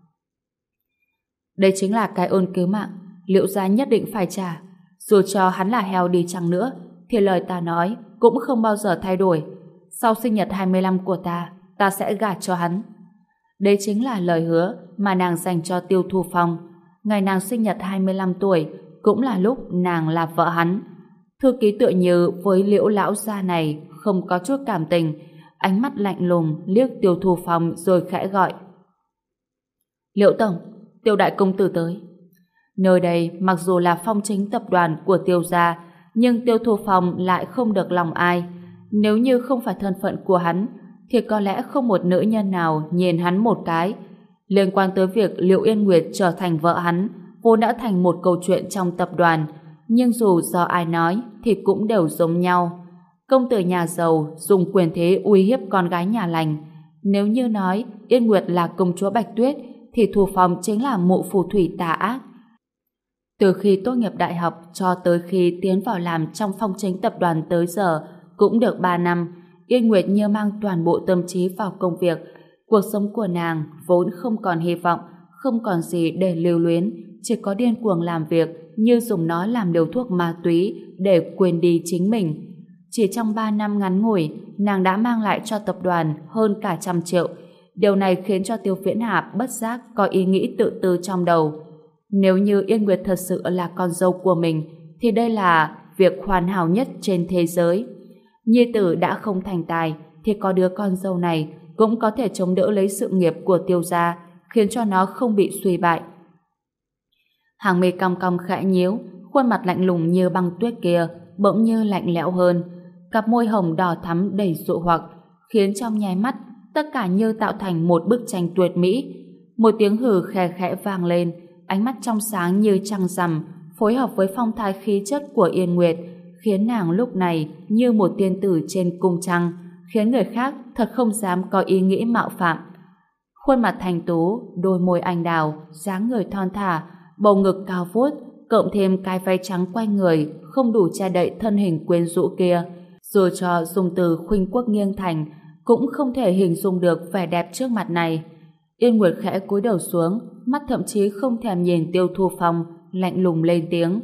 Speaker 1: Đây chính là cái ơn cứu mạng Liễu gia nhất định phải trả. Dù cho hắn là heo đi chăng nữa thì lời ta nói cũng không bao giờ thay đổi. Sau sinh nhật 25 của ta sẽ gả cho hắn. Đây chính là lời hứa mà nàng dành cho Tiêu Thu Phong. Ngày nàng sinh nhật 25 tuổi cũng là lúc nàng là vợ hắn. Thư ký tựa như với Liễu lão gia này không có chút cảm tình, ánh mắt lạnh lùng liếc Tiêu Thu Phong rồi khẽ gọi: Liễu tổng, Tiêu đại công tử tới. Nơi đây mặc dù là phong chính tập đoàn của Tiêu gia, nhưng Tiêu Thu Phong lại không được lòng ai. Nếu như không phải thân phận của hắn thì có lẽ không một nữ nhân nào nhìn hắn một cái. Liên quan tới việc Liễu Yên Nguyệt trở thành vợ hắn vốn đã thành một câu chuyện trong tập đoàn, nhưng dù do ai nói thì cũng đều giống nhau. Công tử nhà giàu dùng quyền thế uy hiếp con gái nhà lành. Nếu như nói Yên Nguyệt là công chúa Bạch Tuyết thì Thu Phong chính là mụ phù thủy tà ác. Từ khi tốt nghiệp đại học cho tới khi tiến vào làm trong phong chính tập đoàn tới giờ cũng được 3 năm, Yên Nguyệt như mang toàn bộ tâm trí vào công việc. Cuộc sống của nàng vốn không còn hy vọng, không còn gì để lưu luyến, chỉ có điên cuồng làm việc như dùng nó làm liều thuốc ma túy để quên đi chính mình. Chỉ trong 3 năm ngắn ngủi, nàng đã mang lại cho tập đoàn hơn cả 100 triệu. Điều này khiến cho Tiêu Viễn Hà bất giác có ý nghĩ tự tư trong đầu. Nếu như Yên Nguyệt thật sự là con dâu của mình, thì đây là việc hoàn hảo nhất trên thế giới. Nhi tử đã không thành tài, thì có đứa con dâu này cũng có thể chống đỡ lấy sự nghiệp của Tiêu gia, khiến cho nó không bị suy bại. Hàng mi cong cong khẽ nhíu, khuôn mặt lạnh lùng như băng tuyết kia bỗng như lạnh lẽo hơn, cặp môi hồng đỏ thắm đầy dụ hoặc, khiến trong nháy mắt tất cả như tạo thành một bức tranh tuyệt mỹ. Một tiếng hừ khè khẽ vang lên, ánh mắt trong sáng như trăng rằm phối hợp với phong thái khí chất của Yên Nguyệt, khiến nàng lúc này như một tiên tử trên cung trăng, khiến người khác thật không dám có ý nghĩ mạo phạm. Khuôn mặt thanh tú, đôi môi anh đào, dáng người thon thả, bầu ngực cao vút, cộng thêm cái váy trắng quanh người không đủ che đậy thân hình quyến rũ kia, dù cho dùng từ khuynh quốc nghiêng thành cũng không thể hình dung được vẻ đẹp trước mặt này. Yên Nguyệt khẽ cúi đầu xuống, mắt thậm chí không thèm nhìn Tiêu Thu Phong, lạnh lùng lên tiếng: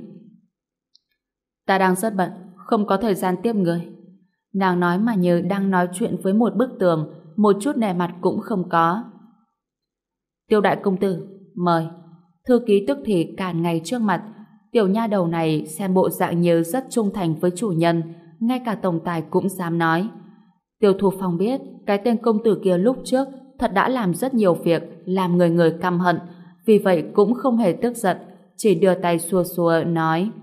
Speaker 1: Ta đang rất bận, không có thời gian tiếp người. Nàng nói mà như đang nói chuyện với một bức tường, một chút nề mặt cũng không có. Tiêu đại công tử, mời. Thư ký tức thì cản ngay trước mặt. Tiểu nha đầu này xem bộ dạng như rất trung thành với chủ nhân, ngay cả tổng tài cũng dám nói. Tiêu Thu Phong biết cái tên công tử kia lúc trước thật đã làm rất nhiều việc làm người người căm hận, vì vậy cũng không hề tức giận, chỉ đưa tay xua xua nói: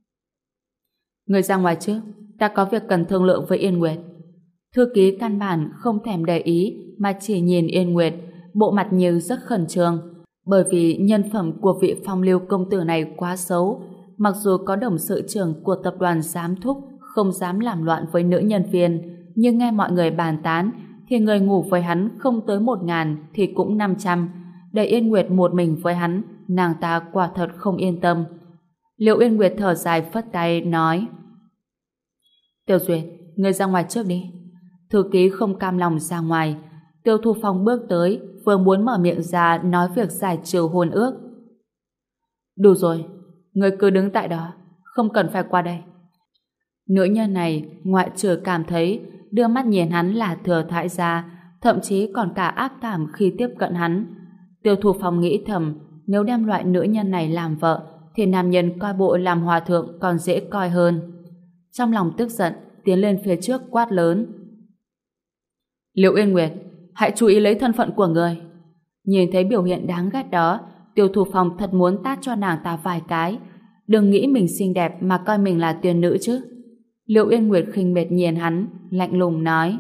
Speaker 1: Người ra ngoài trước, ta có việc cần thương lượng với Yên Nguyệt. Thư ký căn bản không thèm để ý mà chỉ nhìn Yên Nguyệt, bộ mặt như rất khẩn trương. Bởi vì nhân phẩm của vị phong lưu công tử này quá xấu, mặc dù có đồng sự trưởng của tập đoàn giám thúc không dám làm loạn với nữ nhân viên, nhưng nghe mọi người bàn tán thì người ngủ với hắn không tới 1.000 thì cũng 500. Để Yên Nguyệt một mình với hắn, nàng ta quả thật không yên tâm. Liệu Yên Nguyệt thở dài phất tay nói: Tiêu Duyệt, ngươi ra ngoài trước đi. Thư ký không cam lòng ra ngoài. Tiêu Thu Phong bước tới, vừa muốn mở miệng ra nói việc giải trừ hôn ước. Đủ rồi, ngươi cứ đứng tại đó, không cần phải qua đây. Nữ nhân này ngoại trừ cảm thấy đưa mắt nhìn hắn là thừa thãi ra, thậm chí còn cả ác cảm khi tiếp cận hắn. Tiêu Thu Phong nghĩ thầm, nếu đem loại nữ nhân này làm vợ thì nam nhân coi bộ làm hòa thượng còn dễ coi hơn. Trong lòng tức giận, tiến lên phía trước quát lớn: Liệu Yên Nguyệt, hãy chú ý lấy thân phận của người. Nhìn thấy biểu hiện đáng ghét đó, Tiêu Thu Phong thật muốn tát cho nàng ta vài cái. Đừng nghĩ mình xinh đẹp mà coi mình là tiên nữ chứ. Liệu Yên Nguyệt khinh miệt nhìn hắn, lạnh lùng nói: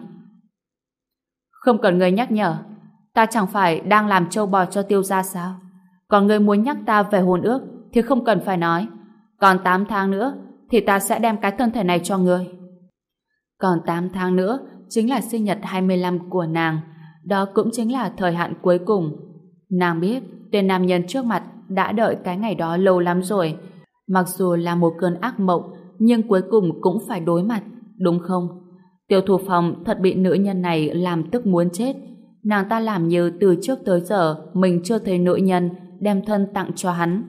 Speaker 1: Không cần người nhắc nhở, ta chẳng phải đang làm trâu bò cho Tiêu gia sao? Còn người muốn nhắc ta về hôn ước thì không cần phải nói. Còn 8 tháng nữa thì ta sẽ đem cái thân thể này cho ngươi. Còn 8 tháng nữa chính là sinh nhật 25 của nàng. Đó cũng chính là thời hạn cuối cùng. Nàng biết tên nam nhân trước mặt đã đợi cái ngày đó lâu lắm rồi. Mặc dù là một cơn ác mộng, nhưng cuối cùng cũng phải đối mặt, đúng không? Tiêu Thu Phong thật bị nữ nhân này làm tức muốn chết. Nàng ta làm như từ trước tới giờ mình chưa thấy nữ nhân đem thân tặng cho hắn.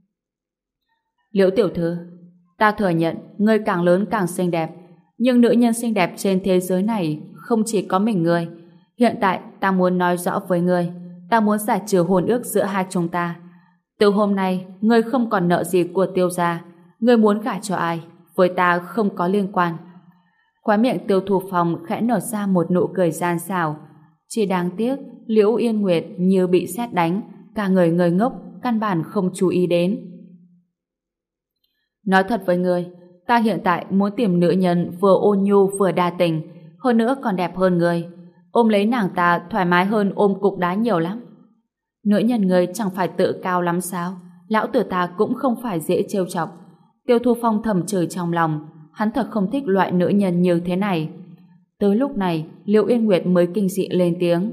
Speaker 1: Liễu tiểu thư, ta thừa nhận ngươi càng lớn càng xinh đẹp, nhưng nữ nhân xinh đẹp trên thế giới này không chỉ có mình ngươi. Hiện tại ta muốn nói rõ với ngươi, ta muốn giải trừ hôn ước giữa hai chúng ta. Từ hôm nay, ngươi không còn nợ gì của Tiêu gia. Ngươi muốn gả cho ai, với ta không có liên quan. Khóe miệng Tiêu Thu Phong khẽ nở ra một nụ cười gian xảo. Chỉ đáng tiếc, Liễu Yên Nguyệt như bị sét đánh, cả người ngây ngốc, căn bản không chú ý đến. Nói thật với ngươi, ta hiện tại muốn tìm nữ nhân vừa ôn nhu vừa đa tình, hơn nữa còn đẹp hơn ngươi. Ôm lấy nàng ta thoải mái hơn ôm cục đá nhiều lắm. Nữ nhân ngươi chẳng phải tự cao lắm sao? Lão tử ta cũng không phải dễ trêu chọc. Tiêu Thu Phong thầm chửi trong lòng, hắn thật không thích loại nữ nhân như thế này. Tới lúc này, Liễu Yên Nguyệt mới kinh dị lên tiếng.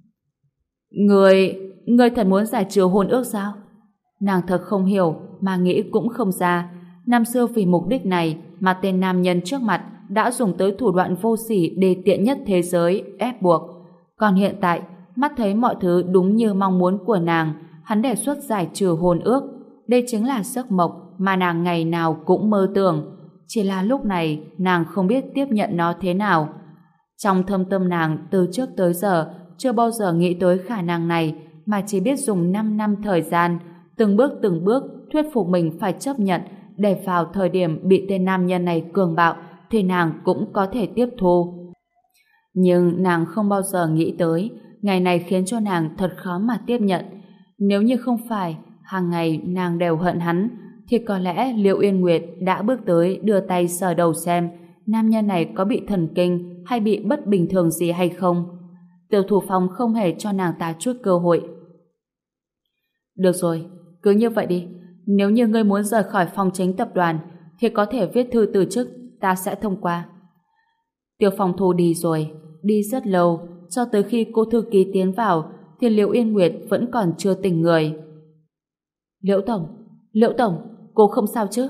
Speaker 1: Ngươi thật muốn giải trừ hôn ước sao? Nàng thật không hiểu, mà nghĩ cũng không ra. Năm xưa vì mục đích này mà tên nam nhân trước mặt đã dùng tới thủ đoạn vô sỉ đê tiện nhất thế giới ép buộc. Còn hiện tại, mắt thấy mọi thứ đúng như mong muốn của nàng, hắn đề xuất giải trừ hôn ước. Đây chính là giấc mộng mà nàng ngày nào cũng mơ tưởng. Chỉ là lúc này nàng không biết tiếp nhận nó thế nào. Trong thâm tâm nàng từ trước tới giờ chưa bao giờ nghĩ tới khả năng này, mà chỉ biết dùng 5 năm thời gian từng bước thuyết phục mình phải chấp nhận, để vào thời điểm bị tên nam nhân này cường bạo thì nàng cũng có thể tiếp thu. Nhưng nàng không bao giờ nghĩ tới ngày này khiến cho nàng thật khó mà tiếp nhận. Nếu như không phải hàng ngày nàng đều hận hắn thì có lẽ Liễu Yên Nguyệt đã bước tới đưa tay sờ đầu xem nam nhân này có bị thần kinh hay bị bất bình thường gì hay không. Tiêu Thủ Phong không hề cho nàng ta chút cơ hội. Được rồi, cứ như vậy đi. Nếu như ngươi muốn rời khỏi phòng chính tập đoàn thì có thể viết thư từ chức, ta sẽ thông qua. Tiêu Phong Thu đi rồi, đi rất lâu, cho tới khi cô thư ký tiến vào thì Liễu Yên Nguyệt vẫn còn chưa tỉnh người. Liễu Tổng, cô không sao chứ?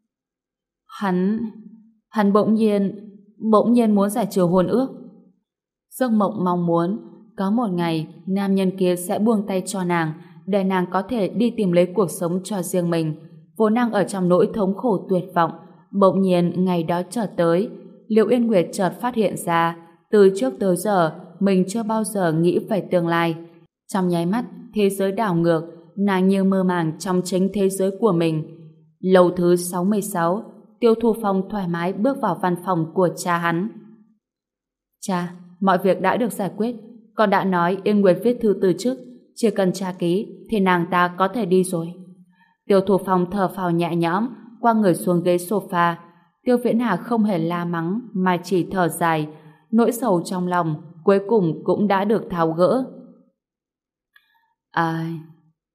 Speaker 1: Hắn bỗng nhiên muốn giải trừ hôn ước. Giấc mộng mong muốn có một ngày nam nhân kia sẽ buông tay cho nàng để nàng có thể đi tìm lấy cuộc sống cho riêng mình. Vốn đang ở trong nỗi thống khổ tuyệt vọng, bỗng nhiên ngày đó chợt tới. Liễu Yên Nguyệt chợt phát hiện ra từ trước tới giờ mình chưa bao giờ nghĩ về tương lai. Trong nháy mắt thế giới đảo ngược, nàng như mơ màng trong chính thế giới của mình. Lầu thứ 66, Tiêu Thu Phong thoải mái bước vào văn phòng của cha hắn. Cha, mọi việc đã được giải quyết. Con đã nói Yên Nguyệt viết thư từ chức, chỉ cần cha ký thì nàng ta có thể đi rồi. Tiêu Thu Phong thở phào nhẹ nhõm, qua người xuống ghế sofa. Tiêu Viễn Hà không hề la mắng mà chỉ thở dài, nỗi sầu trong lòng cuối cùng cũng đã được tháo gỡ.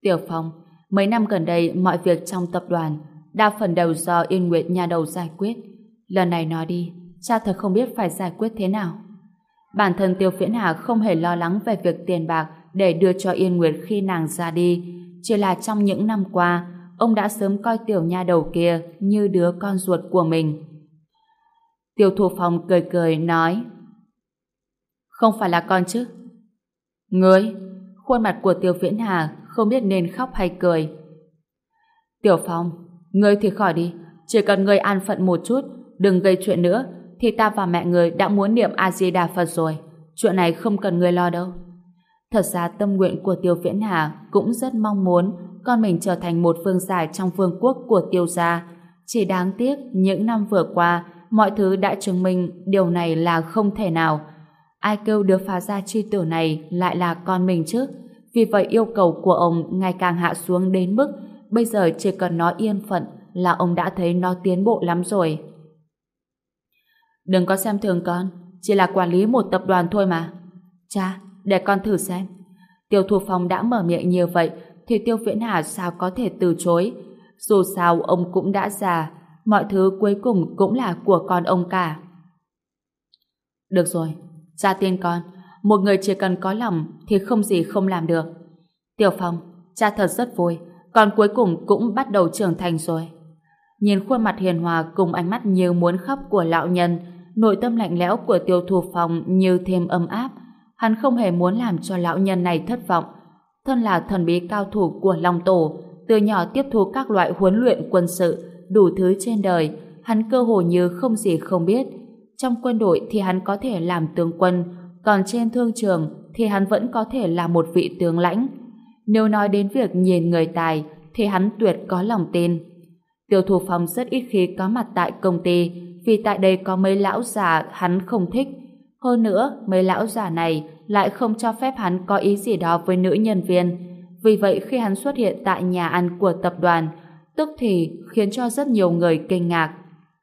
Speaker 1: Tiểu Phong, mấy năm gần đây mọi việc trong tập đoàn đa phần đều do Yên Nguyệt nhà đầu giải quyết. Lần này nói đi, cha thật không biết phải giải quyết thế nào. Bản thân Tiêu Viễn Hà không hề lo lắng về việc tiền bạc để đưa cho Yên Nguyệt khi nàng ra đi. Chỉ là trong những năm qua, ông đã sớm coi tiểu nha đầu kia như đứa con ruột của mình. Tiêu Thu Phong cười cười nói: Không phải là con chứ? Ngươi? Khuôn mặt của Tiêu Viễn Hà không biết nên khóc hay cười. Tiểu Phong, ngươi thì khỏi đi. Chỉ cần ngươi an phận một chút, đừng gây chuyện nữa, thì ta và mẹ ngươi đã muốn niệm A-di-đà Phật rồi. Chuyện này không cần ngươi lo đâu. Thật ra tâm nguyện của Tiêu Viễn Hà cũng rất mong muốn con mình trở thành một vương giả trong vương quốc của Tiêu gia. Chỉ đáng tiếc những năm vừa qua mọi thứ đã chứng minh điều này là không thể nào. Ai kêu đứa phá gia chi tử này lại là con mình chứ? Vì vậy yêu cầu của ông ngày càng hạ xuống đến mức bây giờ chỉ cần nó yên phận là ông đã thấy nó tiến bộ lắm rồi. Đừng có xem thường con, chỉ là quản lý một tập đoàn thôi mà. Cha, để con thử xem. Tiêu Thu Phong đã mở miệng như vậy thì Tiêu Viễn Hà sao có thể từ chối. Dù sao ông cũng đã già, mọi thứ cuối cùng cũng là của con ông cả. Được rồi, cha tin con, một người chỉ cần có lòng thì không gì không làm được. Tiểu Phong, cha thật rất vui, con cuối cùng cũng bắt đầu trưởng thành rồi. Nhìn khuôn mặt hiền hòa cùng ánh mắt như muốn khóc của lão nhân, nội tâm lạnh lẽo của Tiêu Thu Phong như thêm ấm áp. Hắn không hề muốn làm cho lão nhân này thất vọng. Thân là thần bí cao thủ của Long Tổ, từ nhỏ tiếp thu các loại huấn luyện quân sự, đủ thứ trên đời, hắn cơ hồ như không gì không biết. Trong quân đội thì hắn có thể làm tướng quân, còn trên thương trường thì hắn vẫn có thể là một vị tướng lãnh. Nếu nói đến việc nhìn người tài thì hắn tuyệt có lòng tin. Tiêu Thu Phong rất ít khi có mặt tại công ty vì tại đây có mấy lão già hắn không thích. Hơn nữa, mấy lão già này lại không cho phép hắn có ý gì đó với nữ nhân viên. Vì vậy khi hắn xuất hiện tại nhà ăn của tập đoàn, tức thì khiến cho rất nhiều người kinh ngạc.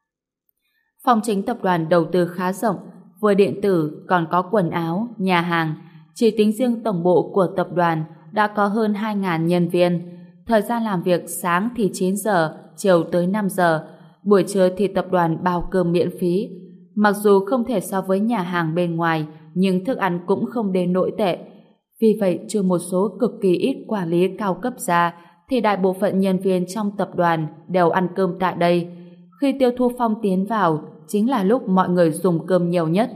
Speaker 1: Phòng chính tập đoàn đầu tư khá rộng, vừa điện tử còn có quần áo, nhà hàng. Chỉ tính riêng tổng bộ của tập đoàn đã có hơn 2.000 nhân viên. Thời gian làm việc sáng thì 9 giờ, chiều tới 5 giờ. Buổi trưa thì tập đoàn bao cơm miễn phí. Mặc dù không thể so với nhà hàng bên ngoài, nhưng thức ăn cũng không đến nỗi tệ. Vì vậy, trừ một số cực kỳ ít quản lý cao cấp ra, thì đại bộ phận nhân viên trong tập đoàn đều ăn cơm tại đây. Khi Tiêu Thu Phong tiến vào, chính là lúc mọi người dùng cơm nhiều nhất.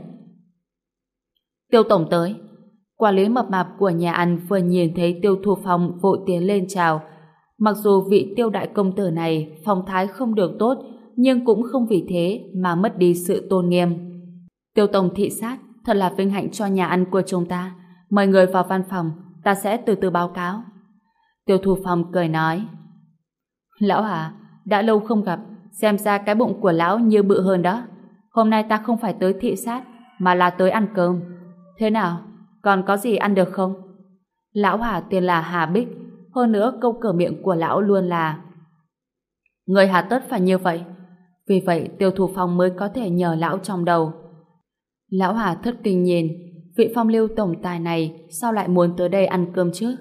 Speaker 1: Tiêu Tổng tới. Quản lý mập mạp của nhà ăn vừa nhìn thấy Tiêu Thu Phong vội tiến lên chào. Mặc dù vị Tiêu đại công tử này phong thái không được tốt, nhưng cũng không vì thế mà mất đi sự tôn nghiêm. Tiêu Tổng thị sát, thật là vinh hạnh cho nhà ăn của chúng ta. Mời người vào văn phòng, ta sẽ từ từ báo cáo. Tiêu Thu Phong cười nói: Lão Hà, đã lâu không gặp, xem ra cái bụng của lão như bự hơn đó. Hôm nay ta không phải tới thị sát, mà là tới ăn cơm. Thế nào, còn có gì ăn được không? Lão Hà tên là Hà Bích, hơn nữa câu cửa miệng của lão luôn là: Người hà tất phải như vậy. Vì vậy Tiêu Thu Phong mới có thể nhờ lão trong đầu. Lão Hà thất kinh nhìn, vị phong lưu tổng tài này sao lại muốn tới đây ăn cơm chứ?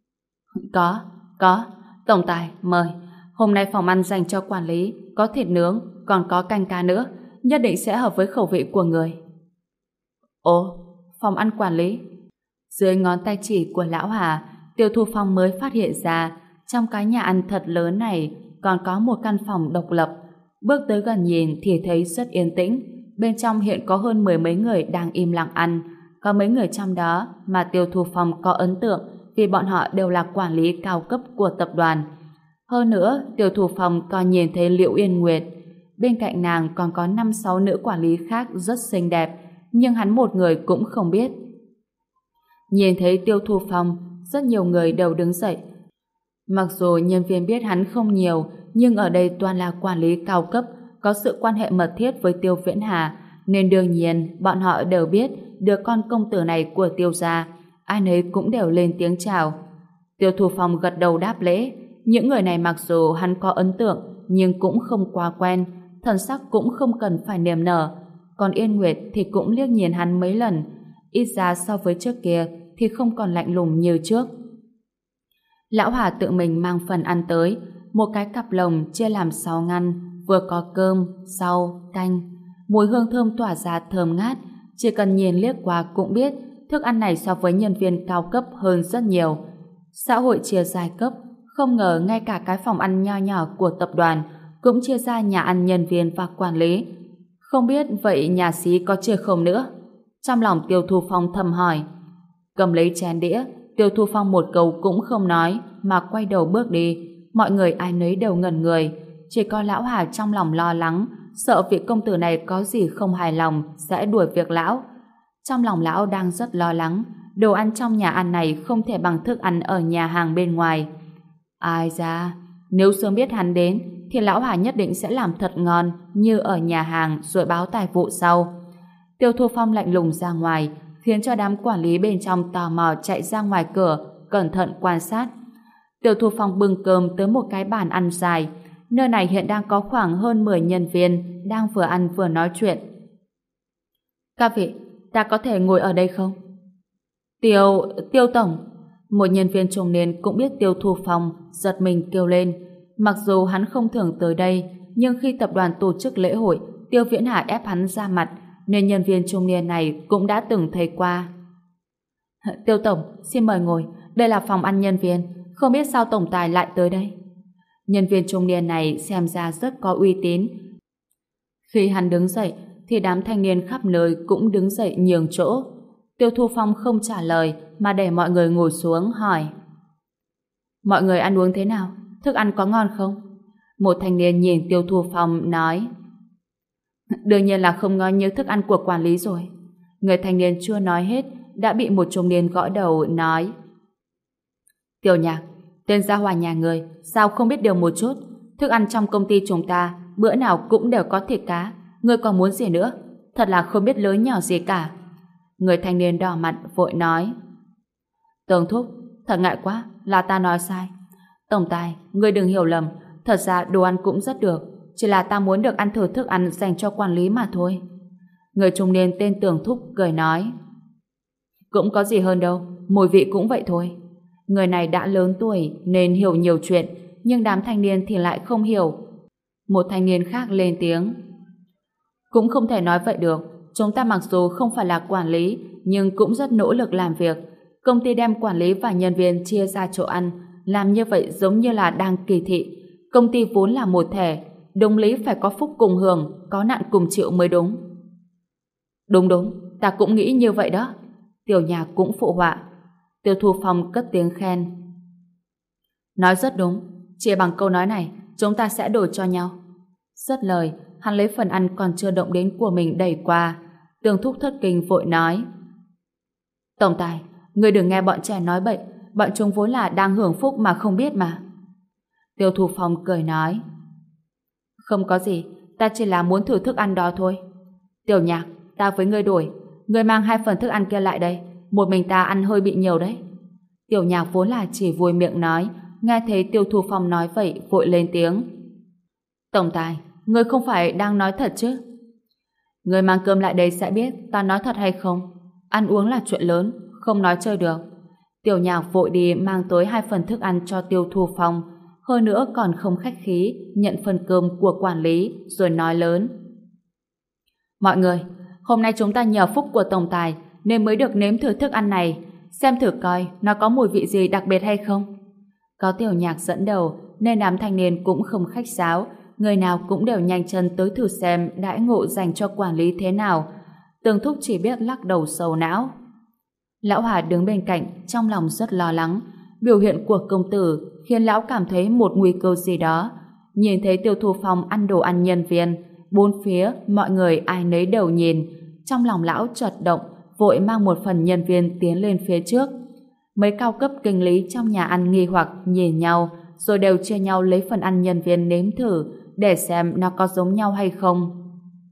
Speaker 1: Có. Tổng tài, mời. Hôm nay phòng ăn dành cho quản lý, có thịt nướng, còn có canh cá nữa, nhất định sẽ hợp với khẩu vị của người. Ồ, phòng ăn quản lý. Dưới ngón tay chỉ của lão Hà, Tiêu Thu Phong mới phát hiện ra trong cái nhà ăn thật lớn này còn có một căn phòng độc lập. Bước tới gần nhìn thì thấy rất yên tĩnh. Bên trong hiện có hơn 10 mấy người đang im lặng ăn. Có mấy người trong đó mà Tiêu Thu Phong có ấn tượng vì bọn họ đều là quản lý cao cấp của tập đoàn. Hơn nữa, Tiêu Thu Phong còn nhìn thấy Liễu Yên Nguyệt. Bên cạnh nàng còn có 5-6 nữ quản lý khác rất xinh đẹp, nhưng hắn một người cũng không biết. Nhìn thấy Tiêu Thu Phong, rất nhiều người đều đứng dậy. Mặc dù nhân viên biết hắn không nhiều, nhưng ở đây toàn là quản lý cao cấp, có sự quan hệ mật thiết với Tiêu Viễn Hà, nên đương nhiên bọn họ đều biết đứa con công tử này của Tiêu gia. Ai nấy cũng đều lên tiếng chào. Tiêu Thu Phong gật đầu đáp lễ. Những người này mặc dù hắn có ấn tượng, nhưng cũng không quá quen, thần sắc cũng không cần phải niềm nở. Còn Yên Nguyệt thì cũng liếc nhìn hắn mấy lần, ít ra so với trước kia thì không còn lạnh lùng như trước. Lão Hà tự mình mang phần ăn tới, một cái cặp lồng chia làm 6 ngăn, vừa có cơm, rau, canh. Mùi hương thơm tỏa ra thơm ngát, chỉ cần nhìn liếc qua cũng biết thức ăn này so với nhân viên cao cấp hơn rất nhiều. Xã hội chia giai cấp, không ngờ ngay cả cái phòng ăn nho nhỏ của tập đoàn cũng chia ra nhà ăn nhân viên và quản lý. Không biết vậy nhà xí có chia không nữa? Trong lòng Tiêu Thu Phong thầm hỏi. Cầm lấy chén đĩa, Tiêu Thu Phong một câu cũng không nói mà quay đầu bước đi. Mọi người ai nấy đều ngẩn người, chỉ có lão Hà trong lòng lo lắng, sợ vị công tử này có gì không hài lòng sẽ đuổi việc lão. Trong lòng lão đang rất lo lắng, đồ ăn trong nhà ăn này không thể bằng thức ăn ở nhà hàng bên ngoài. Ai da, nếu sớm biết hắn đến thì lão Hà nhất định sẽ làm thật ngon như ở nhà hàng rồi báo tài vụ sau. Tiêu Thu Phong lạnh lùng ra ngoài, khiến cho đám quản lý bên trong tò mò chạy ra ngoài cửa, cẩn thận quan sát. Tiêu Thu Phong bưng cơm tới một cái bàn ăn dài. Nơi này hiện đang có khoảng hơn 10 nhân viên đang vừa ăn vừa nói chuyện. Các vị, ta có thể ngồi ở đây không? Tiêu tổng. Một nhân viên trung niên cũng biết Tiêu Thu Phong, giật mình kêu lên. Mặc dù hắn không thường tới đây, nhưng khi tập đoàn tổ chức lễ hội, Tiêu Viễn Hải ép hắn ra mặt, nên nhân viên trung niên này cũng đã từng thấy qua. Tiêu tổng, xin mời ngồi. Đây là phòng ăn nhân viên. Không biết sao tổng tài lại tới đây? Nhân viên trung niên này xem ra rất có uy tín. Khi hắn đứng dậy, thì đám thanh niên khắp nơi cũng đứng dậy nhường chỗ. Tiêu Thu Phong không trả lời mà để mọi người ngồi xuống hỏi. Mọi người ăn uống thế nào? Thức ăn có ngon không? Một thanh niên nhìn Tiêu Thu Phong nói. Đương nhiên là không ngon như thức ăn của quản lý rồi. Người thanh niên chưa nói hết đã bị một trung niên gõ đầu nói. Tiểu Nhạc, tên gia hỏa nhà người sao không biết điều một chút? Thức ăn trong công ty chúng ta bữa nào cũng đều có thịt cá, ngươi còn muốn gì nữa? Thật là không biết lớn nhỏ gì cả. Người thanh niên đỏ mặt vội nói. Tường thúc, thật ngại quá, là ta nói sai. Tổng tài, ngươi đừng hiểu lầm, thật ra đồ ăn cũng rất được, chỉ là ta muốn được ăn thử thức ăn dành cho quản lý mà thôi. Người trung niên tên Tường thúc cười nói. Cũng có gì hơn đâu, mùi vị cũng vậy thôi. Người này đã lớn tuổi nên hiểu nhiều chuyện, nhưng đám thanh niên thì lại không hiểu. Một thanh niên khác lên tiếng. Cũng không thể nói vậy được. Chúng ta mặc dù không phải là quản lý, nhưng cũng rất nỗ lực làm việc. Công ty đem quản lý và nhân viên chia ra chỗ ăn, làm như vậy giống như là đang kỳ thị. Công ty vốn là một thể, đúng lý phải có phúc cùng hưởng, có nạn cùng chịu mới đúng. Đúng, ta cũng nghĩ như vậy đó. Tiểu Nhạc cũng phụ họa. Tiêu Thu Phong cất tiếng khen. Nói rất đúng, chỉ bằng câu nói này, chúng ta sẽ đổi cho nhau. Dứt lời, hắn lấy phần ăn còn chưa động đến của mình đẩy qua. Tường thúc thất kinh vội nói. Tổng tài, người đừng nghe bọn trẻ nói bậy, bọn chúng vốn là đang hưởng phúc mà không biết mà. Tiêu Thu Phong cười nói. Không có gì, ta chỉ là muốn thử thức ăn đó thôi. Tiểu Nhạc, ta với ngươi đổi, ngươi mang 2 phần thức ăn kia lại đây, một mình ta ăn hơi bị nhiều đấy. Tiểu Nhạc vốn là chỉ vui miệng nói, nghe thấy Tiêu Thu Phong nói vậy vội lên tiếng. Tổng tài, ngươi không phải đang nói thật chứ? Ngươi mang cơm lại đây sẽ biết ta nói thật hay không. Ăn uống là chuyện lớn, không nói chơi được. Tiểu Nhạc vội đi mang tới 2 phần thức ăn cho Tiêu Thu Phong, hơn nữa còn không khách khí nhận phần cơm của quản lý rồi nói lớn. Mọi người, hôm nay chúng ta nhờ phúc của tổng tài nên mới được nếm thử thức ăn này, xem thử coi nó có mùi vị gì đặc biệt hay không. Có Tiểu Nhạc dẫn đầu nên đám thanh niên cũng không khách sáo, người nào cũng đều nhanh chân tới thử xem đãi ngộ dành cho quản lý thế nào. Tường thúc chỉ biết lắc đầu sầu não. Lão Hà đứng bên cạnh trong lòng rất lo lắng. Biểu hiện của công tử khiến lão cảm thấy một nguy cơ gì đó. Nhìn thấy Tiêu Thu Phong ăn đồ ăn nhân viên, bốn phía mọi người ai nấy đều nhìn. Trong lòng lão chợt động, vội mang một phần nhân viên tiến lên phía trước. Mấy cao cấp kinh lý trong nhà ăn nghi hoặc nhìn nhau, rồi đều chia nhau lấy phần ăn nhân viên nếm thử để xem nó có giống nhau hay không.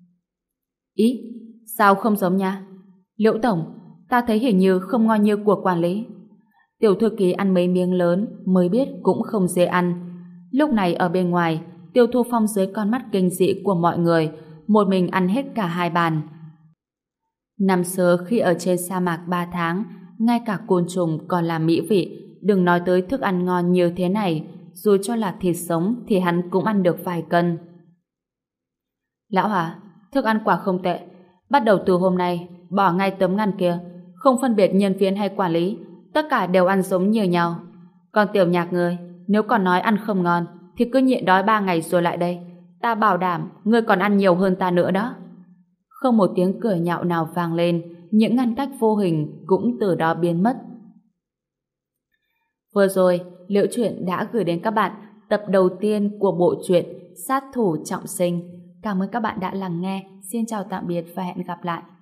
Speaker 1: Ý, sao không giống nha? Liễu tổng, ta thấy hình như không ngon như của quản lý. Tiểu thư ký ăn mấy miếng lớn mới biết cũng không dễ ăn. Lúc này ở bên ngoài, Tiêu Thu Phong dưới con mắt kinh dị của mọi người, một mình ăn hết cả 2 bàn. Năm xưa khi ở trên sa mạc 3 tháng, ngay cả côn trùng còn là mỹ vị, đừng nói tới thức ăn ngon như thế này, dù cho là thịt sống thì hắn cũng ăn được vài cân. Lão Hà, thức ăn quả không tệ. Bắt đầu từ hôm nay, bỏ ngay tấm ngăn kia, không phân biệt nhân viên hay quản lý, tất cả đều ăn giống như nhau. Còn Tiểu Nhạc ngươi, nếu còn nói ăn không ngon, thì cứ nhịn đói 3 ngày rồi lại đây. Ta bảo đảm, ngươi còn ăn nhiều hơn ta nữa đó. Không một tiếng cười nhạo nào vang lên, những ngăn cách vô hình cũng từ đó biến mất. Vừa rồi, Liễu Chuyện đã gửi đến các bạn tập đầu tiên của bộ truyện Sát Thủ Trọng Sinh. Cảm ơn các bạn đã lắng nghe. Xin chào tạm biệt và hẹn gặp lại.